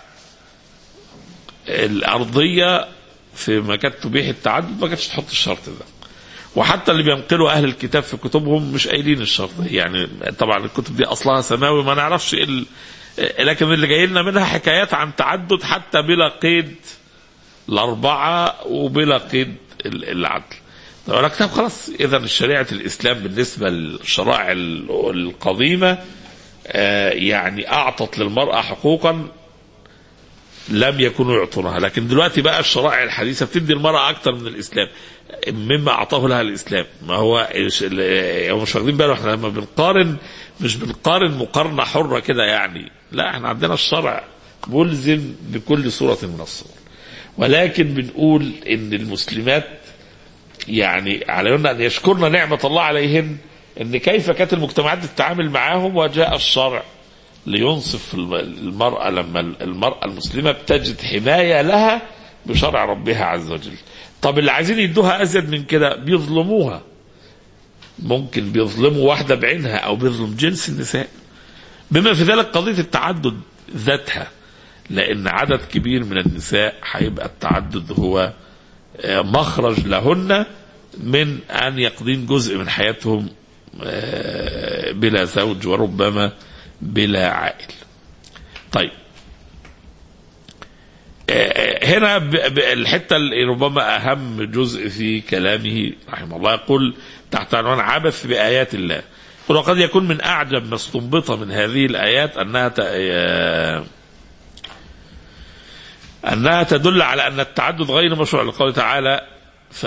الأرضية في ما كانت تبيح التعدد ما كانتش تحط الشرط ده. وحتى اللي بينقلوا أهل الكتاب في كتبهم مش قايلين الشرط يعني. طبعا الكتب دي أصلها سماوي ما نعرفش إيه ال... لكن اللي جاي لنا منها حكايات عن تعدد حتى بلا قيد الأربعة وبلا قيد العدل. طب طب خلاص، إذا شريعة الإسلام بالنسبة للشرائع القديمة يعني أعطت للمرأة حقوقا لم يكونوا يعطونها. لكن دلوقتي بقى الشرائع الحديثة بتدي المرأة أكتر من الإسلام مما أعطاه لها الإسلام. ما هو مش واخدين بالنا احنا لما بنقارن مش بنقارن مقارنة حرة كده يعني، لا احنا عندنا الشرع ملزم بكل صورة من الصور. ولكن بنقول ان المسلمات يعني عليهن ان يشكرن نعمة الله عليهن، ان كيف كانت المجتمعات تتعامل معاهم، وجاء الشرع لينصف المرأة لما المرأة المسلمة بتجد حماية لها بشرع ربها عز وجل. طب اللي عايزين يدوها أزيد من كده بيظلموها، ممكن بيظلموا واحدة بعينها أو بيظلم جنس النساء، بما في ذلك قضية التعدد ذاتها، لأن عدد كبير من النساء هيبقى التعدد هو مخرج لهن من أن يقضين جزء من حياتهم بلا زوج وربما بلا عائل. طيب هنا الحتة اللي ربما أهم جزء في كلامه رحمه الله، يقول تحت عنوان عبث بآيات الله، يقول وقد يكون من أعجب ما استنبط من هذه الآيات أنها أنها تدل على أن التعدد غير مشروع، لقوله تعالى ف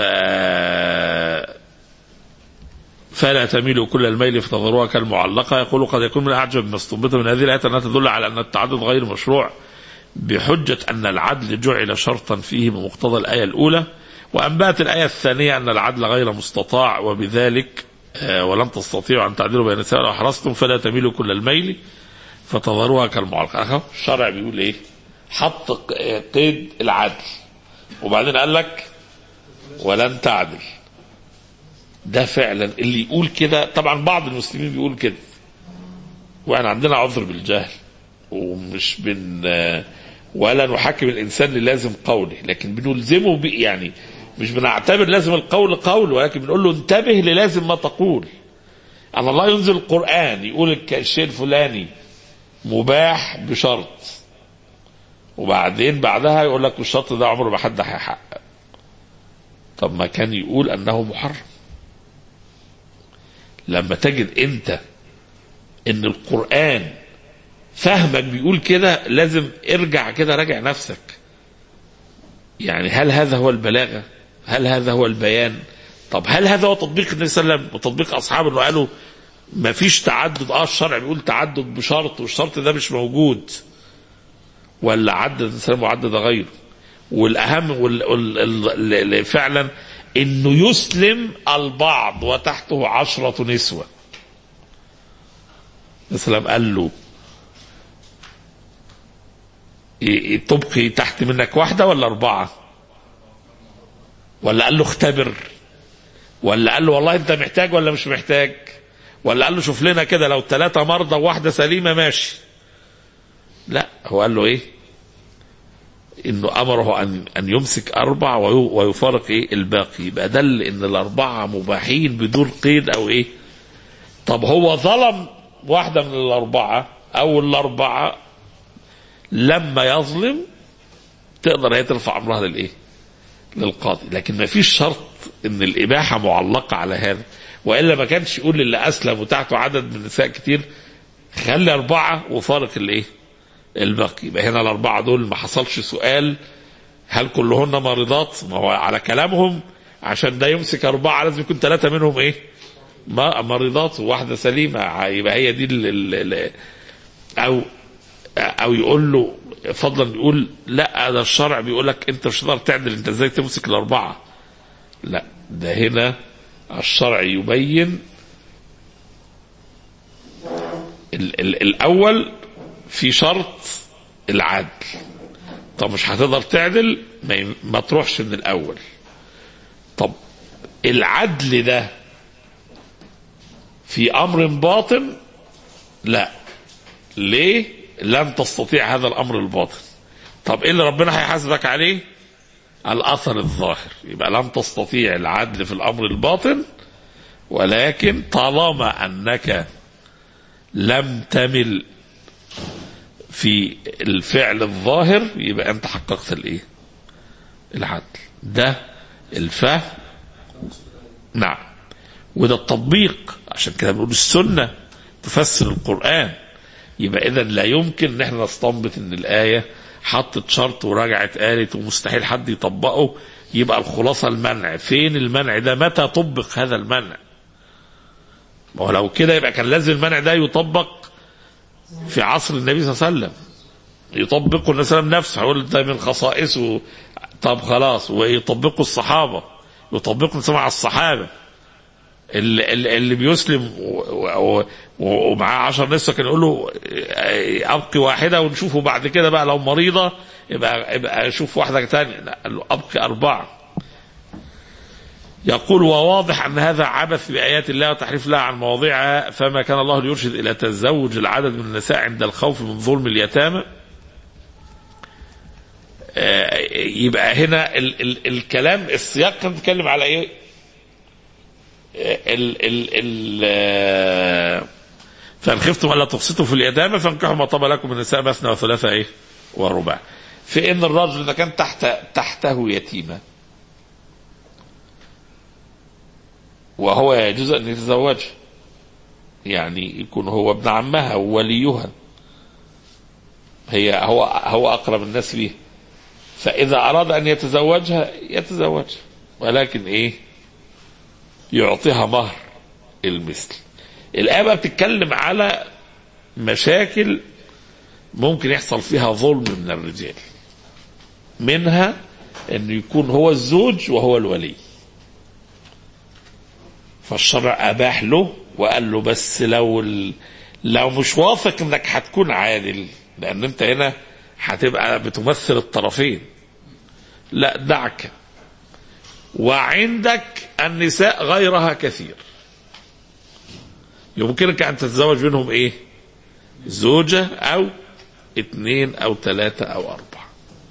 فلا تميلوا كل الميل فتذروها كالمعلقة. يقول قد يكون من أعجب ما استنبط من هذه الآيات أنها تدل على أن التعدد غير مشروع بحجة أن العدل جعل شرطا فيه بمقتضى الآية الأولى، وأنبأت الآية الثانية أن العدل غير مستطاع، وبذلك ولن تستطيعوا أن تعدلوا بين النساء لو حرصتم فلا تميلوا كل الميل. فتظهرها كالمعلقة. الشرع بيقول ايه؟ حط قيد العدل وبعدين قال لك ولن تعدل. ده فعلا اللي يقول كده، طبعا بعض المسلمين بيقول كده، واحنا عندنا عذر بالجهل ومش بن ولا نحكم الانسان للازم قوله، لكن بنلزمه ب... يعني مش بنعتبر لازم القول قول، ولكن بنقول له انتبه للازم ما تقول. ان الله ينزل القرآن يقول الشيء الفلاني مباح بشرط، وبعدين بعدها يقول لك الشرط ده عمره ما حد هيحقق. طب ما كان يقول انه محرم. لما تجد انت ان القرآن فهمك بيقول كده، لازم ارجع كده راجع نفسك. يعني هل هذا هو البلاغة؟ هل هذا هو البيان؟ طب هل هذا هو تطبيق النبي صلى الله عليه وسلم وتطبيق اصحابه اللي قالوا ما فيش تعدد؟ اه الشرع بيقول تعدد بشرط والشرط ده مش موجود، ولا عدد الانسان وعدد غيره؟ والاهم وال فعلا انه يسلم البعض وتحته عشرة نسوة. السلام قال له تبقي تحت منك واحدة ولا أربعة؟ ولا قال له اختبر؟ ولا قال له والله انت محتاج ولا مش محتاج؟ ولا قال له شوف لنا كده لو ثلاثة مرضى وواحدة سليمة ماشي؟ لا، هو قال له ايه؟ انه امره ان ان يمسك اربع ويفارق ايه الباقي. يبقى دل ان الاربعة مباحين بدون قيد او ايه. طب هو ظلم واحدة من الاربعة او الاربعة، لما يظلم تقدر هي ترفع امرها للايه؟ للقاضي. لكن ما فيش شرط ان الاباحة معلقة على هذا، وإلا ما كانش يقول للي أسلم وتحته عدد من النساء كتير خلي أربعة وفارق الإيه؟ الباقي. يبقى هنا الأربعة دول ما حصلش سؤال هل كلهن مريضات؟ ما هو على كلامهم عشان ده يمسك أربعة لازم يكون ثلاثة منهم إيه؟ ما مريضات وواحدة سليمة. يبقى هي دي ال ال أو أو يقول له فضلا يقول لا ده الشرع بيقول لك أنت مش هتقدر تعدل، أنت إزاي تمسك الأربعة؟ لا، ده هنا الشرع يبين ال ال الأول في شرط العدل. طب مش هتقدر تعدل ما, ما تروحش من الأول. طب العدل ده في أمر باطن؟ لا. ليه؟ لن تستطيع هذا الأمر الباطن. طب إيه اللي ربنا هيحاسبك عليه؟ الأثر الظاهر. يبقى لن تستطيع العدل في الأمر الباطن، ولكن طالما أنك لم تمل في الفعل الظاهر يبقى أنت حققت الإيه؟ العدل. ده الفهم. نعم. وده التطبيق. عشان كده بنقول السنة تفسر القرآن. يبقى إذن لا يمكن ان احنا نستنبط ان الآية حطت شرط ورجعت قالت ومستحيل حد يطبقه. يبقى الخلاصة المنع. فين المنع ده؟ متى طبق هذا المنع؟ ولو كده يبقى كان لازم المنع ده يطبق في عصر النبي صلى الله عليه وسلم، يطبقه النبي صلى الله عليه وسلم نفسه، هيقول ده من خصائصه. طب خلاص، ويطبقوا الصحابة، يطبقوا سمع الصحابة اللي, اللي بيسلم ومعاه عشر نسوة كان يقول له أبقي واحدة ونشوفه بعد كده بقى لو مريضة يبقى, يبقى شوف واحدة تانية. لا، قال له أبقي أربعة. يقول وواضح أن هذا عبث بآيات الله وتحريف الله عن مواضعها، فما كان الله ليرشد إلى تزوج العدد من النساء عند الخوف من ظلم اليتامى. يبقى هنا ال ال الكلام السياق كان بيتكلم على ايه؟ ال ال ال فان خفتم الا تقسطوا في اليتامى فانكحوا ما طاب لكم من النساء مثنى وثلاثه ايه ورباع. في ان الرجل اذا كان تحت تحته يتيمه وهو يجوز ان يتزوجها، يعني يكون هو ابن عمها ووليها، هي هو هو اقرب الناس بيها، فاذا اراد ان يتزوجها يتزوجها، ولكن ايه؟ يعطيها مهر المثل. الآية بقى بتتكلم على مشاكل ممكن يحصل فيها ظلم من الرجال، منها انه يكون هو الزوج وهو الولي، فالشرع اباح له وقال له بس لو لو مش واثق انك هتكون عادل، لان انت هنا هتبقى بتمثل الطرفين، لا دعك. وعندك النساء غيرها كثير، يمكنك ان تتزوج منهم ايه؟ زوجة او اثنين او ثلاثة او اربعة.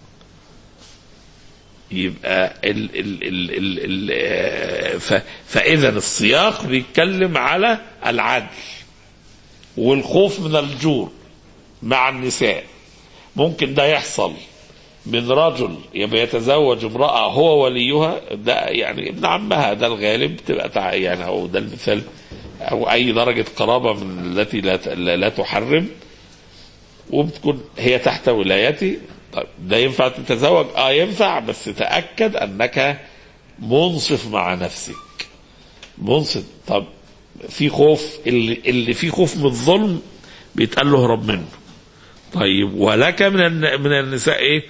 يبقى ال ال ال ال ال فاذا السياق بيتكلم على العدل والخوف من الجور مع النساء. ممكن ده يحصل من رجل يبقى يتزوج امرأة هو وليها، ده يعني ابن عمها، ده الغالب تبقى يعني، او ده المثال، او اي درجة قرابة من التي لا لا تحرم وبتكون هي تحت ولايتي. طيب ده ينفع تتزوج؟ اه ينفع، بس تأكد انك منصف مع نفسك، منصف. طب في خوف، اللي, اللي في خوف من الظلم بيتقال له هرب منه. طيب ولك من من النساء ايه؟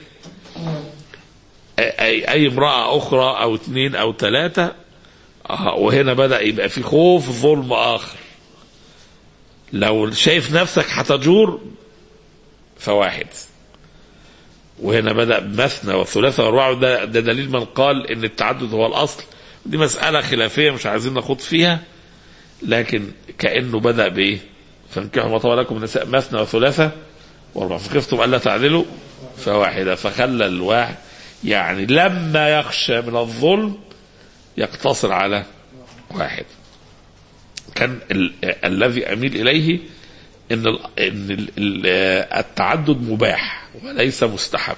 اي, أي امرأة اخرى او اثنين او ثلاثة. آه وهنا بدأ يبقى في خوف ظلم اخر. لو شايف نفسك هتجور فواحد. وهنا بدأ مثنى وثلاثة واربعة، ده, ده دليل من قال ان التعدد هو الاصل. دي مسألة خلافية مش عايزين نخوض فيها، لكن كأنه بدأ بايه؟ فانكحوا ما طاب لكم النساء مثنى وثلاثة واربعة فخفتم الا تعدلوا فواحدة. فخلى الواحد يعني لما يخشى من الظلم يقتصر على واحد. كان ال الذي اميل اليه ان ال ان ال ال التعدد مباح وليس مستحب.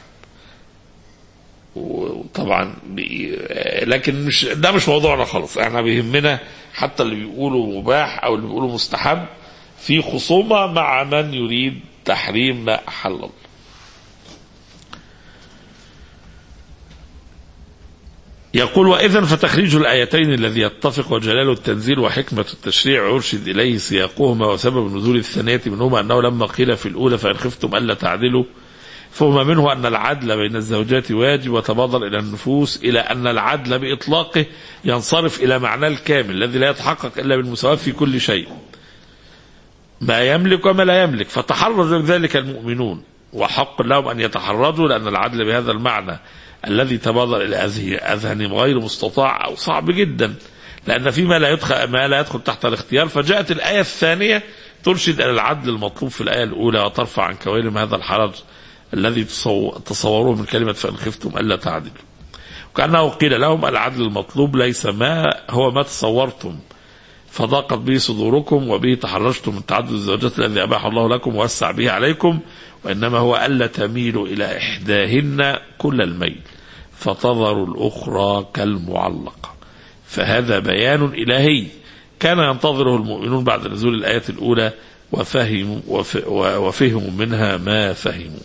وطبعا لكن مش ده مش موضوعنا خالص. احنا بيهمنا حتى اللي بيقولوا مباح او اللي بيقولوا مستحب في خصومة مع من يريد تحريم ما أحل الله. يقول وإذن فتخريج الآيتين الذي يتفق وجلال التنزيل وحكمة التشريع يرشد إليه سياقهما وسبب نزول الثانية منهما أنه لما قيل في الأولى فإن خفتم ألا تعدلوا فهما منه أن العدل بين الزوجات واجب وتبادر إلى النفوس، إلى أن العدل بإطلاقه ينصرف إلى معناه الكامل الذي لا يتحقق إلا بالمساواة في كل شيء، ما يملك وما لا يملك. فتحرز من ذلك المؤمنون وحق لهم أن يتحرزوا، لأن العدل بهذا المعنى الذي تبادر إلى أذهانهم غير مستطاع أو صعب جدا، لأن فيما لا يدخل ما لا يدخل تحت الاختيار. فجاءت الآية الثانية ترشد إلى العدل المطلوب في الآية الأولى وترفع عن كويلهم هذا الحرج الذي تصوروه من كلمة فإن خفتم ألا تعدلوا، وكأنه قيل لهم العدل المطلوب ليس ما هو ما تصورتم فضاقت به صدوركم وبه تحرجتم من تعدد الزوجات الذي أباح الله لكم ووسع به عليكم، وإنما هو ألا تميلوا إلى إحداهن كل الميل فتظهر الأخرى كالمعلقة. فهذا بيان إلهي كان ينتظره المؤمنون بعد نزول الآية الأولى وفهموا, وفهموا منها ما فهموا.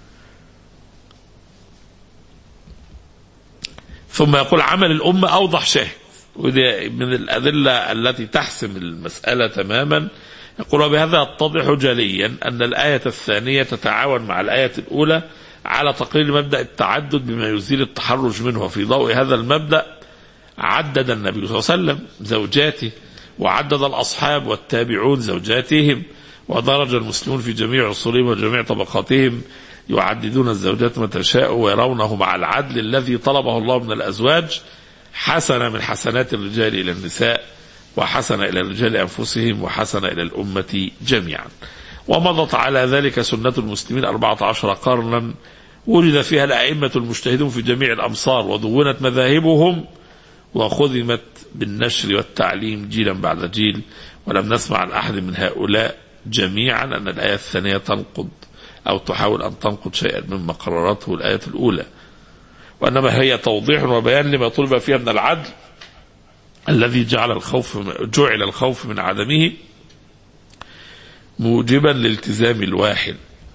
ثم يقول عمل الأمة أوضح شاهد، ودي من الأدلة التي تحسم المسألة تماما. يقول بهذا يتضح جليا أن الآية الثانية تتعاون مع الآية الأولى على تقرير مبدأ التعدد بما يزيل التحرج منه. وفي ضوء هذا المبدأ عدد النبي صلى الله عليه وسلم زوجاته، وعدد الأصحاب والتابعون زوجاتهم، ودرج المسلمون في جميع عصورهم وجميع طبقاتهم يعددون الزوجات متى شاءوا ويرونه مع العدل الذي طلبه الله من الأزواج حسن من حسنات الرجال إلى النساء، وحسن إلى الرجال أنفسهم، وحسن إلى الأمة جميعا. ومضت على ذلك سنة المسلمين أربعة عشر قرنا وجد فيها الأئمة المجتهدون في جميع الأمصار، ودونت مذاهبهم وخدمت بالنشر والتعليم جيلا بعد جيل. ولم نسمع عن أحد من هؤلاء جميعا أن الآية الثانية تنقض أو تحاول أن تنقض شيئا مما قررته الآية الأولى، وإنما هي توضيح وبيان لما طلب فيها من العدل الذي جعل الخوف جعل الخوف من عدمه موجبا لالتزام الواحد.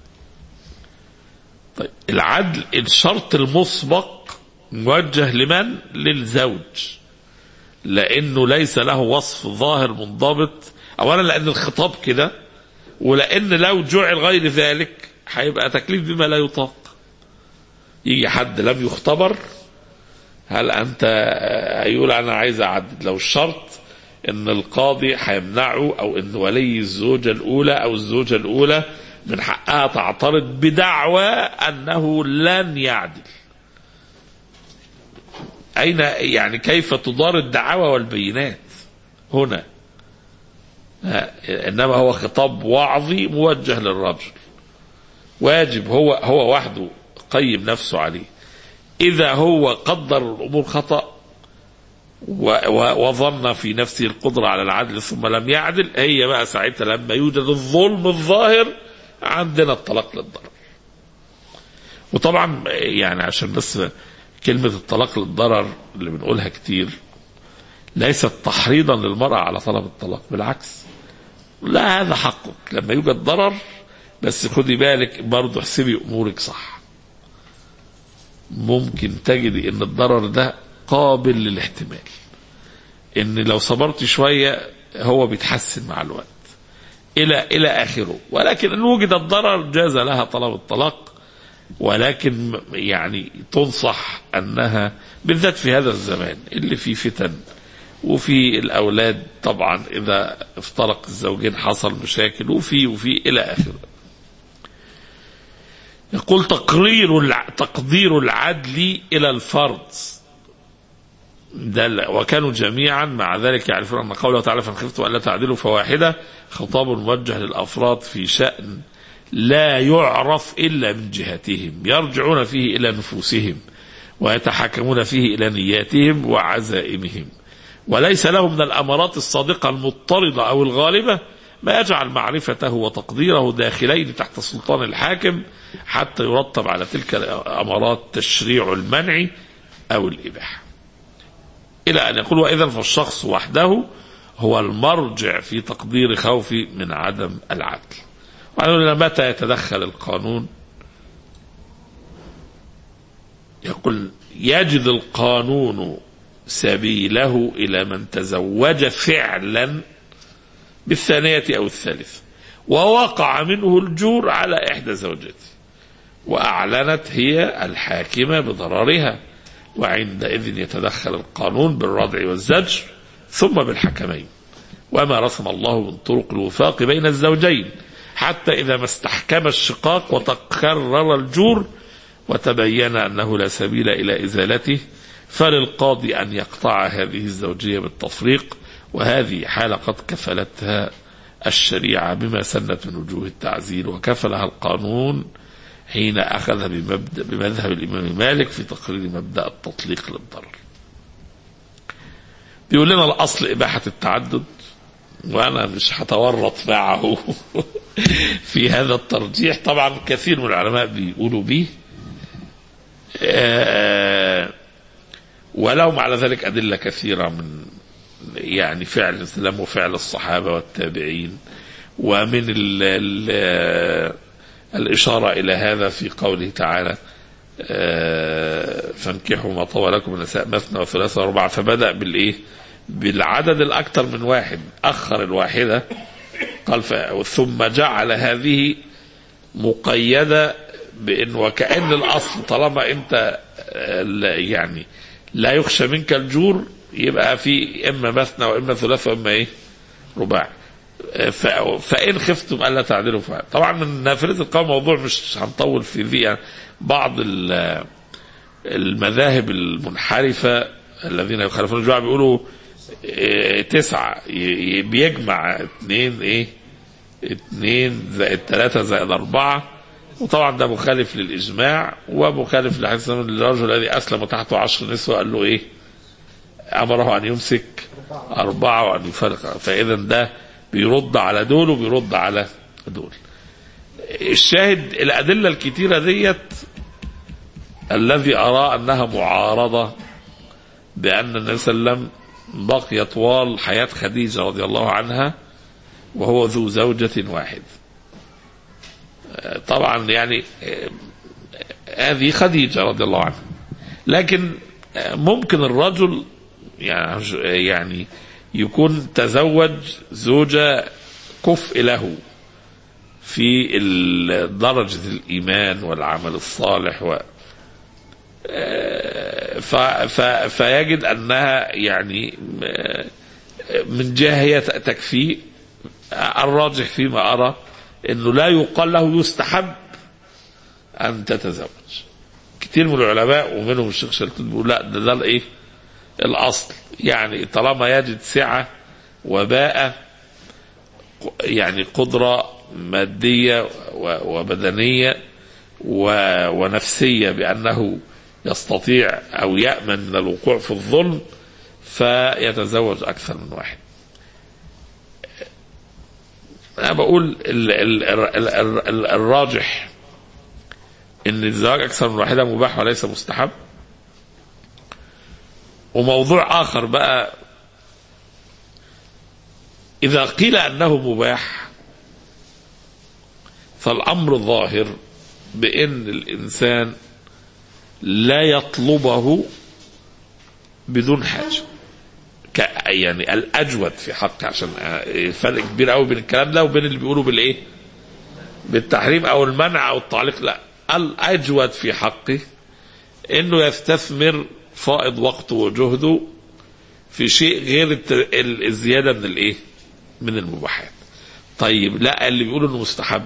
طيب العدل الشرط المسبق موجه لمن؟ للزوج، لأنه ليس له وصف ظاهر منضبط. أولا لأن الخطاب كده، ولأن لو جعل غير ذلك هيبقى تكليف بما لا يطاق. يجي حد لم يختبر، هل أنت يقول أنا عايز أعدد؟ لو الشرط ان القاضي هيمنعه او ان ولي الزوجة الاولى او الزوجة الاولى من حقها تعترض بدعوى انه لن يعدل. اين يعني كيف تدار الدعاوى والبينات هنا؟ انما هو خطاب وعظي موجه للرجل، واجب هو هو وحده قيم نفسه عليه. اذا هو قدر الامور خطأ وظن في نفسه القدرة على العدل ثم لم يعدل، هي بقى ساعتها لما يوجد الظلم الظاهر عندنا الطلاق للضرر. وطبعا يعني عشان بس كلمة الطلاق للضرر اللي بنقولها كتير ليست تحريضا للمرأة على طلب الطلاق، بالعكس، لا، هذا حقك لما يوجد ضرر، بس خدي بالك برضه احسبي امورك صح. ممكن تجدي ان الضرر ده قابل للاحتمال، ان لو صبرت شوية هو بيتحسن مع الوقت الى الى اخره، ولكن ان وجد الضرر جاز لها طلب الطلاق. ولكن يعني تنصح انها بالذات في هذا الزمان اللي فيه فتن وفي الاولاد، طبعا اذا افترق الزوجين حصل مشاكل وفي وفي الى اخره. يقول تقرير تقدير العدل الى الفرض ده، وكانوا جميعا مع ذلك يعرفون ان قوله تعالى فان خفتم الا تعدلوا فواحده خطاب موجه للافراد في شأن لا يعرف الا من جهتهم، يرجعون فيه الى نفوسهم ويتحكمون فيه الى نياتهم وعزائمهم، وليس لهم من الامارات الصادقه المضطرده او الغالبه ما يجعل معرفته وتقديره داخلين تحت سلطان الحاكم حتى يرتب على تلك الامارات تشريع المنع او الاباحه. الى ان يقول واذا فالشخص وحده هو المرجع في تقدير خوفي من عدم العدل. وعنه متى يتدخل القانون؟ يقول يجد القانون سبيله إلى من تزوج فعلا بالثانية أو الثالثة ووقع منه الجور على إحدى زوجته وأعلنت هي الحاكمة بضررها، وعندئذ يتدخل القانون بالردع والزجر ثم بالحكمين وما رسم الله من طرق الوفاق بين الزوجين، حتى إذا ما استحكم الشقاق وتكرر الجور وتبين أنه لا سبيل إلى إزالته فللقاضي أن يقطع هذه الزوجية بالتفريق، وهذه حالة قد كفلتها الشريعة بما سنت من وجوه التعزير، وكفلها القانون حين أخذ بمبدأ بمذهب الإمام مالك في تقرير مبدأ التطليق للضرر. بيقول لنا الأصل إباحة التعدد، وأنا مش هتورط معه في هذا الترجيح، طبعا كثير من العلماء بيقولوا به، ولهم على ذلك أدلة كثيرة من يعني فعل الإسلام وفعل الصحابة والتابعين، ومن ال ال الإشارة إلى هذا في قوله تعالى فانكحوا ما طاب لكم من النساء مثنى وثلاثة وأربعة، فبدأ بالإيه؟ بالعدد الأكثر من واحد، أخر الواحدة قال ثم جعل هذه مقيدة بأن وكأن الأصل طالما أنت يعني لا يخشى منك الجور يبقى في إما مثنى وإما ثلاثة وإما إيه؟ رباع. فإن خفتم ألا تعدلوا فعلا. طبعا من نافذة القول موضوع مش هنطول في ذي، يعني بعض المذاهب المنحرفة الذين يخالفون الجماعة بيقولوا تسعة بيجمع اثنين ايه اثنين زائد ثلاثة زائد أربعة، وطبعا ده مخالف للإجماع ومخالف لحديث الرجل الذي أسلم تحته عشر نسوة قال له ايه أمره أن يمسك أربعة وأن يفرق، فإذا ده بيرد على دول وبيرد على دول. الشاهد الأدلة الكتيرة ديت الذي أرى أنها معارضة بأن النبي صلى الله عليه وسلم بقي طوال حياة خديجة رضي الله عنها وهو ذو زوجة واحد. طبعا يعني هذه خديجة رضي الله عنها، لكن ممكن الرجل يعني يكون تزوج زوجة كفء له في درجة الإيمان والعمل الصالح و فيجد أنها يعني من جهة هي تكفي. الراجح فيما أرى أنه لا يقال له يستحب أن تتزوج. كتير من العلماء ومنهم الشيخ شلتوت بيقول لا ده, ده الإيه الأصل، يعني طالما يجد سعة وباء يعني قدرة مادية وبدنية ونفسية بأنه يستطيع أو يأمن من الوقوع في الظلم فيتزوج أكثر من واحد. أنا بقول ال ال ال ال ال الراجح إن الزواج أكثر من واحدة مباح وليس مستحب. وموضوع آخر بقى، إذا قيل أنه مباح فالأمر ظاهر بأن الإنسان لا يطلبه بدون حاجة، يعني الأجود في حقه، عشان فرق كبير قوي بين الكلام ده وبين اللي بيقولوا بالإيه بالتحريم أو المنع أو التعليق. لا، الأجود في حقه إنه يستثمر فائض وقته وجهده في شيء غير الزيادة من الإيه من المباحات. طيب لا، اللي بيقولوا إنه مستحب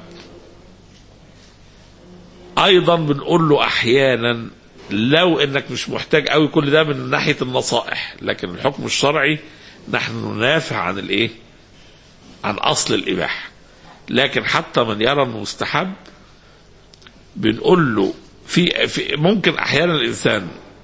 أيضا بنقول له أحيانا لو إنك مش محتاج قوي كل ده من ناحية النصائح، لكن الحكم الشرعي نحن نافع عن الإيه عن أصل الإباحة. لكن حتى من يرى إنه مستحب بنقول له في, في ممكن أحيانا الإنسان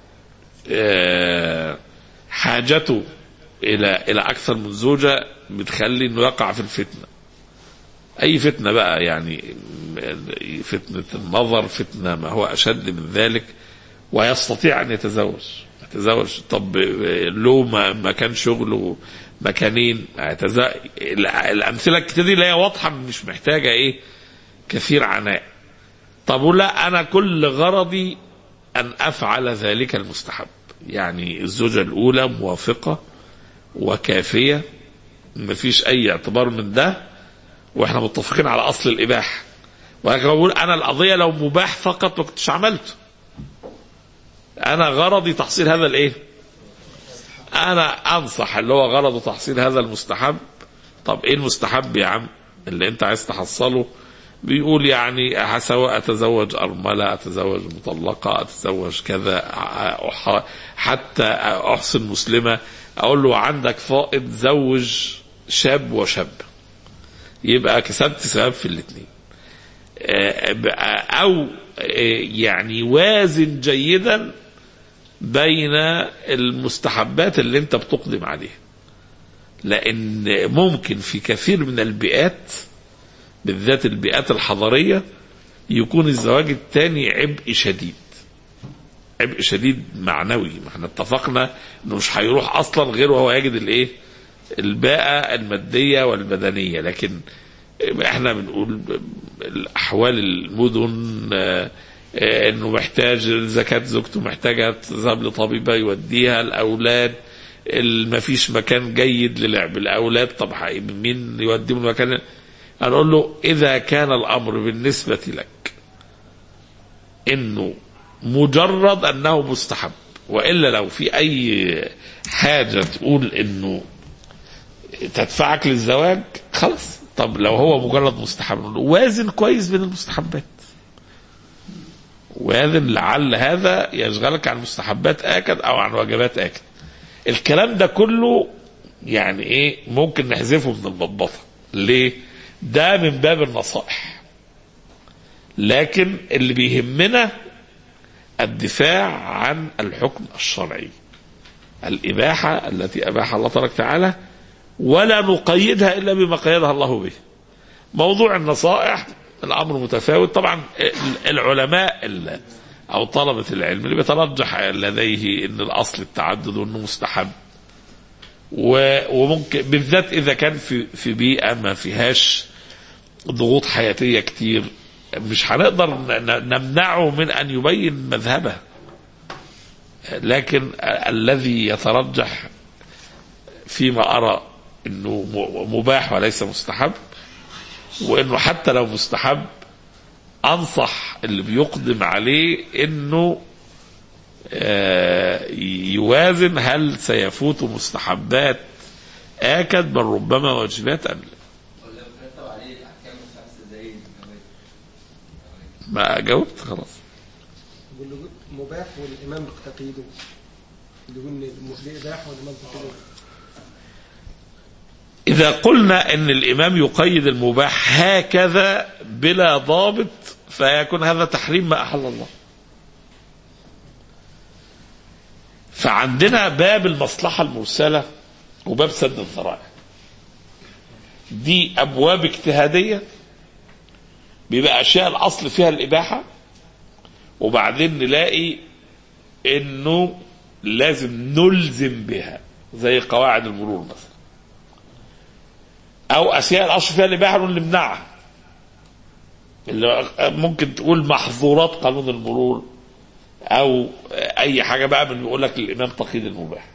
حاجته إلى إلى أكثر من زوجة بتخلي إنه يقع في الفتنة، أي فتنة بقى، يعني فتنة النظر، فتنة ما هو أشد من ذلك، ويستطيع أن يتزوج يتزوج طب له مكان شغله مكانين، الأمثلة الكتير دي لا هي واضحة مش محتاجة إيه كثير عناء. طب لا، أنا كل غرضي أن أفعل ذلك المستحب، يعني الزوجة الأولى موافقة وكافية، مفيش أي اعتبار من ده، وإحنا متفقين على أصل الإباحة. ولكن بقول أنا القضية لو مباح فقط ما كنتش عملته، أنا غرضي تحصيل هذا الإيه أنا أنصح اللي هو غرضه تحصيل هذا المستحب. طب إيه المستحب يا عم اللي أنت عايز تحصله؟ بيقول يعني سواء أتزوج أرملة، أتزوج مطلقة، أتزوج كذا، حتى أحسن مسلمة. أقول له عندك فائض زوج شاب وشاب، يبقى كسبت سبب في الاثنين. أو يعني وازن جيدا بين المستحبات اللي انت بتقدم عليها، لأن ممكن في كثير من البيئات بالذات البيئات الحضرية يكون الزواج الثاني عبء شديد، عبء شديد معنوي. ما احنا اتفقنا انه مش هيروح اصلا غير وهو يجد الايه الباءة المادية والبدنية. لكن احنا بنقول الاحوال المدن انه محتاج زكاة زوجته، محتاجة تذهب لطبيبة يوديها، الاولاد ما فيش مكان جيد للعب الاولاد، طب مين يوديهم المكان؟ أقول له إذا كان الأمر بالنسبة لك إنه مجرد أنه مستحب، وإلا لو في أي حاجة تقول إنه تدفعك للزواج خلاص. طب لو هو مجرد مستحب وازن كويس بين المستحبات، وازن لعل هذا يشغلك عن مستحبات آكد أو عن واجبات آكد. الكلام ده كله يعني إيه ممكن نحذفه من البطبطة. ليه؟ ده من باب النصائح، لكن اللي بيهمنا الدفاع عن الحكم الشرعي، الإباحة التي أباحها الله تبارك وتعالى، ولا نقيدها إلا بما قيدها الله به. موضوع النصائح الأمر متفاوت. طبعا العلماء أو طلبة العلم اللي بيترجح لديه أن الأصل التعدد وأنه مستحب، وممكن بالذات إذا كان في في بيئة ما فيهاش ضغوط حياتية كتير مش هنقدر نمنعه من أن يبين مذهبه. لكن الذي يترجح فيما أرى أنه مباح وليس مستحب، وأنه حتى لو مستحب أنصح اللي بيقدم عليه أنه يوازن هل سيفوت مستحبات آكد بل ربما واجبات أم لا. ما جاوبت خلاص. مباح والإمام تقييده يقول الإباحة والإمام تقييده. إذا قلنا أن الإمام يقيد المباح هكذا بلا ضابط فيكون هذا تحريم ما أحل الله. فعندنا باب المصلحة المرسلة وباب سد الذرائع، دي أبواب اجتهادية بيبقى أشياء الأصل فيها الإباحة، وبعدين نلاقي إنه لازم نلزم بها زي قواعد المرور مثلا، أو أشياء الأصل فيها الإباحة نمنعها، اللي ممكن تقول محظورات قانون المرور أو أي حاجة بقى من بيقول لك الإمام تقييد المباح.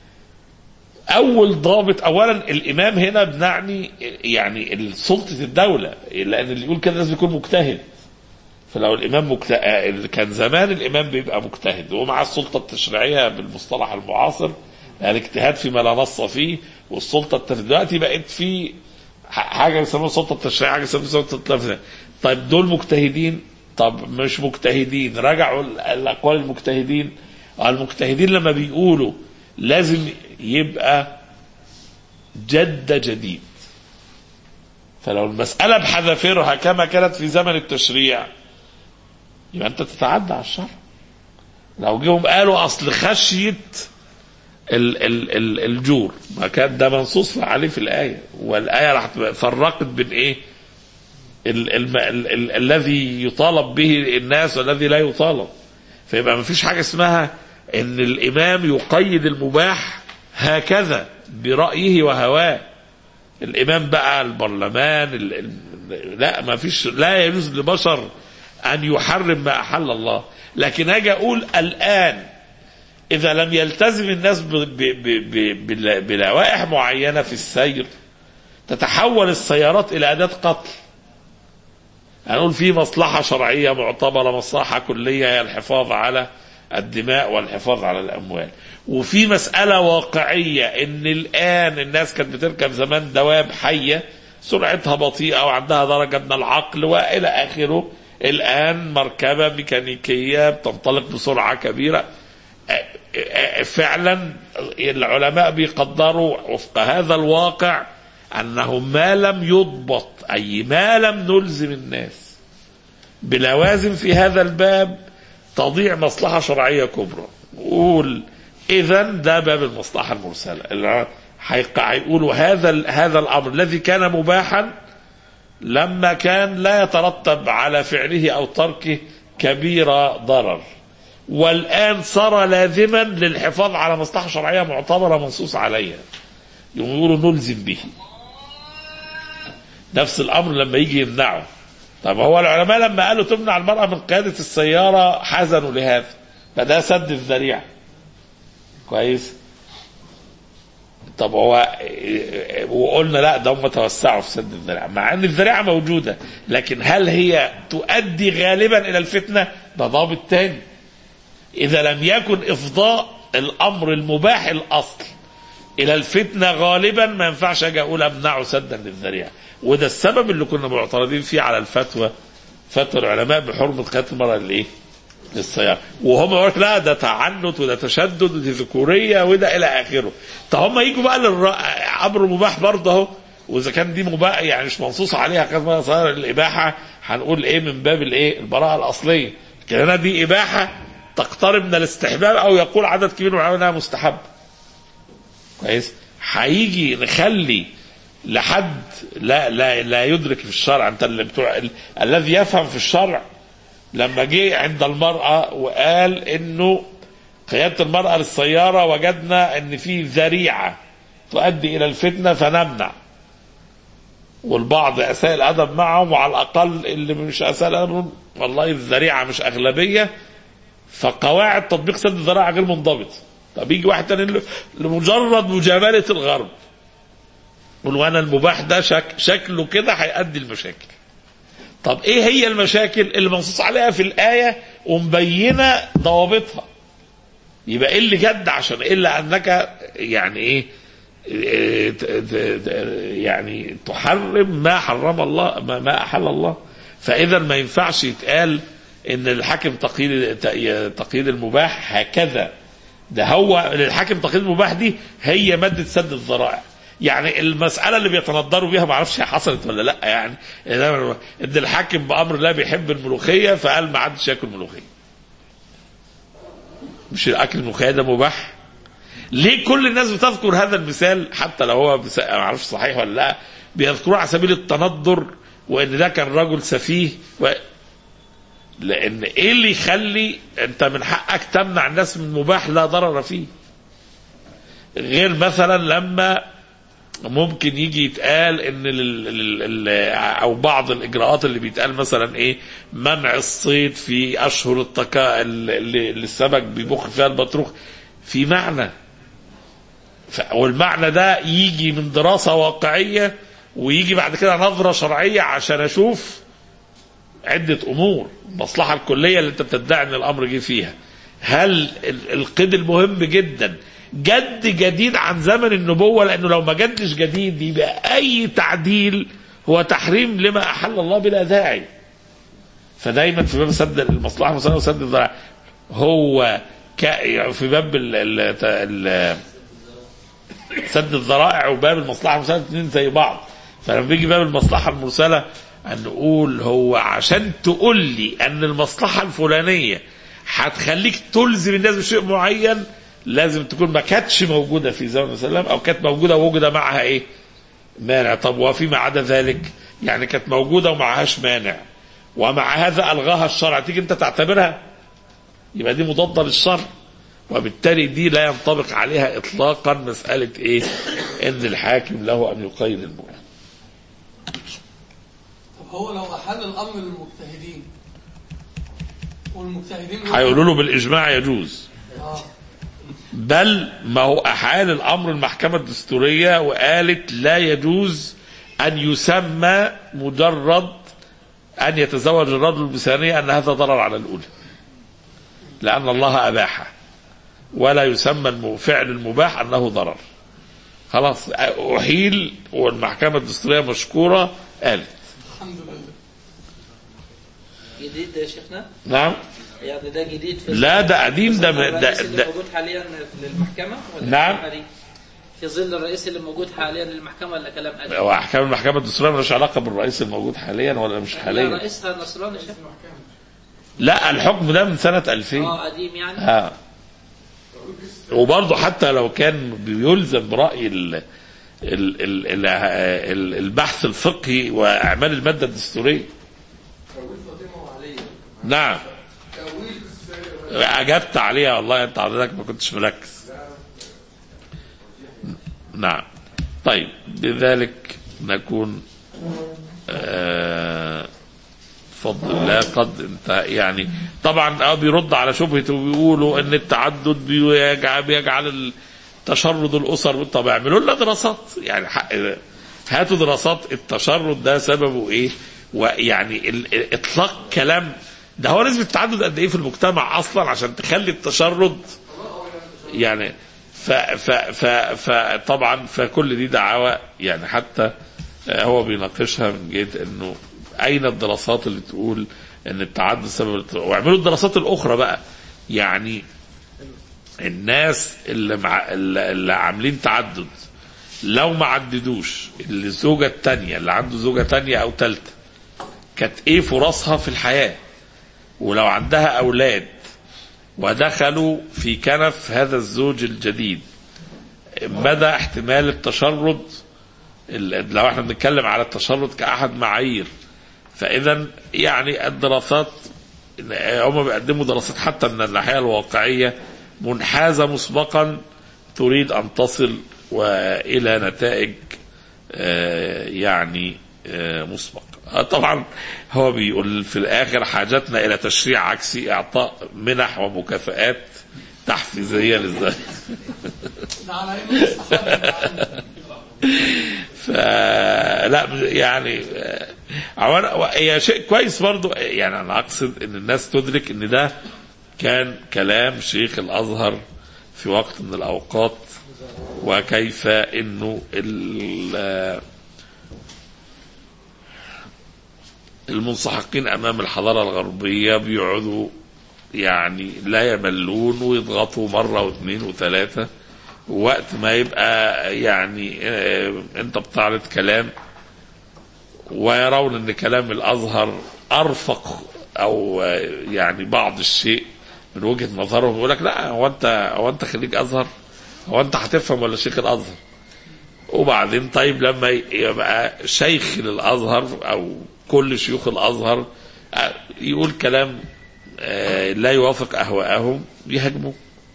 أول ضابط أولا الإمام هنا بنعني يعني سلطة الدولة، لأن اللي يقول كده لازم يكون مجتهد. فلو الإمام مجتهد كان زمان الإمام بيبقى مجتهد ومع السلطة التشريعية بالمصطلح المعاصر، يعني اجتهاد فيما لا نص فيه، والسلطة التشريعية دلوقتي بقت في حاجة يسموها السلطة التشريعية، حاجة يسموها السلطة التنفيذية. طيب دول مجتهدين؟ طب مش مجتهدين، راجعوا الأقوال المجتهدين. المجتهدين لما بيقولوا لازم يبقى جد جديد، فلو المسألة بحذافيرها كما كانت في زمن التشريع يبقى أنت تتعدى على الشرع. لو جيهم قالوا أصل خشية ال ال ال الجور، ما كان ده منصوص عليه في الآية، والآية راح فرقت بين إيه ال ال ال ال الذي يطالب به الناس والذي لا يطالب. فيبقى ما فيش حاجة اسمها ان الامام يقيد المباح هكذا برأيه وهواه. الامام بقى البرلمان ال ال لا ما فيش، لا يجوز لبشر ان يحرم ما احل الله. لكن اجي اقول الان اذا لم يلتزم الناس بلوائح معينة في السير تتحول السيارات الى اداة قتل. هنقول في مصلحة شرعية معتبرة، مصلحة كلية هي الحفاظ على الدماء والحفاظ على الأموال، وفي مسألة واقعية ان الآن الناس كانت بتركب زمان دواب حية سرعتها بطيئة وعندها درجة من العقل وإلى آخره، الآن مركبة ميكانيكية بتنطلق بسرعة كبيرة. فعلا العلماء بيقدروا وفق هذا الواقع أنه ما لم يضبط، أي ما لم نلزم الناس بلوازم في هذا الباب تضيع مصلحة شرعية كبرى. قول إذن ده باب المصلحة المرسلة، هيقولوا هذا هذا الأمر الذي كان مباحا لما كان لا يترتب على فعله أو تركه كبير ضرر، والآن صار لازما للحفاظ على مصلحة شرعية معتبرة منصوص عليها، يقولوا نلزم به. نفس الأمر لما يجي يمنعه. طب هو العلماء لما قالوا تمنع المرأة من قيادة السيارة حزنوا لهذا، فده سد الذريعة. كويس. طب هو وقلنا لا ده هم توسعوا في سد الذريعة، مع ان الذريعة موجودة، لكن هل هي تؤدي غالبا الى الفتنة؟ ده ضابط تاني. اذا لم يكن افضاء الامر المباح الاصل الى الفتنة غالبا ما ينفعش اجي اقول امنعه سدا للذريعة. وده السبب اللي كنا معترضين فيه على الفتوى، فتوى العلماء بحرمة قيادة المرأة للايه؟ للسيارة، وهم يقول لا ده تعنت وده تشدد ودي ذكورية وده الى اخره. طب هم يجوا بقى للامر مباح برضه اهو، واذا كان دي مباح يعني مش منصوص عليها قيادة صار الاباحة، هنقول ايه من باب الايه؟ البراءة الاصلية. كده دي اباحة تقترب من الاستحباب، او يقول عدد كبير من العلماء انها مستحب. كويس. هيجي نخلي لحد لا لا لا يدرك في الشرع، انت اللي بتوع الذي يفهم في الشرع لما جه عند المرأة وقال انه قيادة المرأة للسيارة وجدنا ان في ذريعة تؤدي الى الفتنة فنمنع، والبعض اساء الادب معهم، وعلى الاقل اللي مش اساء الادب والله الذريعة مش اغلبية، فقواعد تطبيق سد الذرائع غير منضبط. طب يجي واحد تاني لمجرد مجاملة الغرب يقول وانا المباح ده شك شكله كده هيؤدي المشاكل. طب ايه هي المشاكل اللي منصوص عليها في الآية ومبينة ضوابطها؟ يبقى ايه اللي جد؟ عشان الا انك يعني ايه يعني تحرم ما حرم الله ما أحل الله. فإذا ما ينفعش يتقال إن الحاكم تقييد تقييد المباح هكذا. ده هو للحاكم تقييد المباح دي هي مادة سد الذرائع. يعني المسألة اللي بيتندروا بيها ما اعرفش هي حصلت ولا لا، يعني ان الحاكم بأمر لا بيحب الملوخية فقال ما عادش ياكل ملوخية. مش الاكل الملوخية ده مباح؟ ليه كل الناس بتذكر هذا المثال حتى لو هو ما اعرفش صحيح ولا لا، بيذكروه على سبيل التندر وان ده كان رجل سفيه و... لان ايه اللي يخلي انت من حقك تمنع الناس من مباح لا ضرر فيه؟ غير مثلا لما ممكن يجي يتقال ان ال ال ال او بعض الاجراءات اللي بيتقال مثلا ايه منع الصيد في اشهر التكا اللي السمك بيبخ فيها البطروخ، في معنى، والمعنى ده يجي من دراسة واقعية ويجي بعد كده نظرة شرعية عشان اشوف عدة امور. المصلحة الكلية اللي انت بتدعي ان الامر جه فيها، هل القيد المهم جدا جد جديد عن زمن النبوة؟ لأنه لو ما جدش جديد يبقى أي تعديل هو تحريم لما أحل الله بلا داعي. فدايما في باب سد المصلحة وسد الذرائع هو في باب ال ال ال سد الذرائع وباب المصلحة المرسلة الاثنين زي بعض. فلما بيجي باب المصلحة المرسلة أن نقول هو عشان تقول لي أن المصلحة الفلانية هتخليك تلزم الناس بشيء معين لازم تكون ما كانتش موجودة في زمن وسلم أو كانت موجودة ووجد معها إيه مانع. طب وفيما عدا ذلك يعني كانت موجودة ومعهاش مانع ومع هذا ألغاها الشرع، تيجي أنت تعتبرها يبقى دي مضادة للشرع، وبالتالي دي لا ينطبق عليها إطلاقا مسألة إيه إن الحاكم له أن يقيد المباح. طب هو لو أحل الأمر للمجتهدين والمجتهدين هيقولوا له بالإجماع يجوز. آه. بل ما هو أحال الأمر المحكمة الدستورية وقالت لا يجوز أن يسمى مجرد أن يتزوج الرجل بثانية أن هذا ضرر على الأولى، لأن الله أباحه، ولا يسمى فعل المباح أنه ضرر. خلاص أحيل والمحكمة الدستورية مشكورة قالت. الحمد لله. جديد ده يا شيخنا؟ نعم. يعني ده جديد في لا ده قديم، ده ده, ده, ده موجود حاليا للمحكمة ولا نعم في ظل الرئيس اللي موجود حاليا للمحكمة ولا كلام قديم؟ واحكام المحكمة الدستورية ملوش علاقة بالرئيس الموجود حاليا ولا مش حاليا. لا رئيسها نصراني شيخ. لا الحكم ده من سنة ألفين. اه قديم يعني. اه وبرضه حتى لو كان بيلزم برأي ال ال ال ال ال البحث الفقهي وأعمال المادة الدستورية. نعم أجبت عليها والله، أنت حضرتك ما كنتش مركز. نعم. طيب بذلك نكون آه فضل لا قد انت يعني طبعا اه بيرد على شبهته وبيقولوا ان التعدد بيجعل, بيجعل تشرد الاسر. طب اعملوا لنا دراسات، يعني حق هاتوا دراسات التشرد ده سببه ايه، ويعني اطلاق كلام ده هو نسبة التعدد قد ايه في المجتمع اصلا عشان تخلي التشرد يعني ف ف ف فطبعا فكل دي دعاوى يعني حتى هو بيناقشها من جهة انه اين الدراسات اللي تقول ان التعدد سبب. واعملوا الدراسات الاخرى بقى، يعني الناس اللي, مع اللي عاملين تعدد لو ما عددوش الزوجة التانية اللي عنده زوجة تانية او تالتة كانت ايه فرصها في الحياة، ولو عندها اولاد ودخلوا في كنف هذا الزوج الجديد بدأ احتمال التشرد. لو احنا بنتكلم على التشرد كأحد معايير، فإذا يعني الدراسات هم بيقدموا دراسات حتى من الناحية الواقعية منحازة مسبقا تريد أن تصل وإلى نتائج يعني مسبقة. طبعا هو بيقول في الآخر حاجتنا إلى تشريع عكسي، إعطاء منح ومكافآت تحفيزية للزوج. فلا يعني هي شيء كويس برضو، يعني أنا أقصد أن الناس تدرك أن ده كان كلام شيخ الأزهر في وقت من الأوقات وكيف انه المنسحقين امام الحضاره الغربيه بيقعدوا يعني لا يملون ويضغطوا مره واثنين وثلاثه، وقت ما يبقى يعني انت بتعرض كلام ويرون ان كلام الازهر ارفق او يعني بعض الشيء من وجهه نظرهم، يقول لك لا هو انت هو انت خريج ازهر، هو انت هتفهم ولا شيخ الازهر؟ وبعدين طيب لما يبقى شيخ للازهر او كل شيوخ الازهر يقول كلام لا يوافق اهواءهم يهاجموه،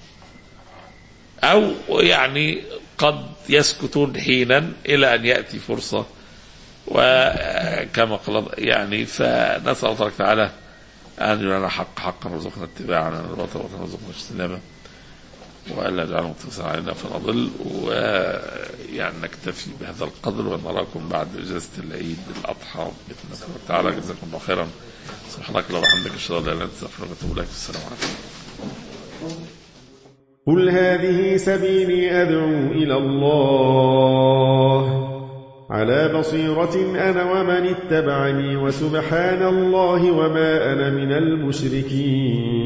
او يعني قد يسكتون حينا الى ان ياتي فرصه. وكما قال يعني فنسال الله تبارك وتعالى ان يرينا حق حقا وارزقنا اتباعه، والباطل باطلا وارزقنا اجتنابه، والا يجعله مقتصرا علينا فنضل. ويعني نكتفي بهذا القدر، ونراكم بعد اجازه العيد الاضحى باذن الله تعالى. جزاكم الله خيرا. سبحانك اللهم وبحمدك اشهد ان لا اله الا انت استغفرك واتوب اليك. السلام عليكم. قل هذه سبيلي أدعو إلى الله على بصيرة أنا ومن اتبعني، وسبحان الله وما أنا من المشركين.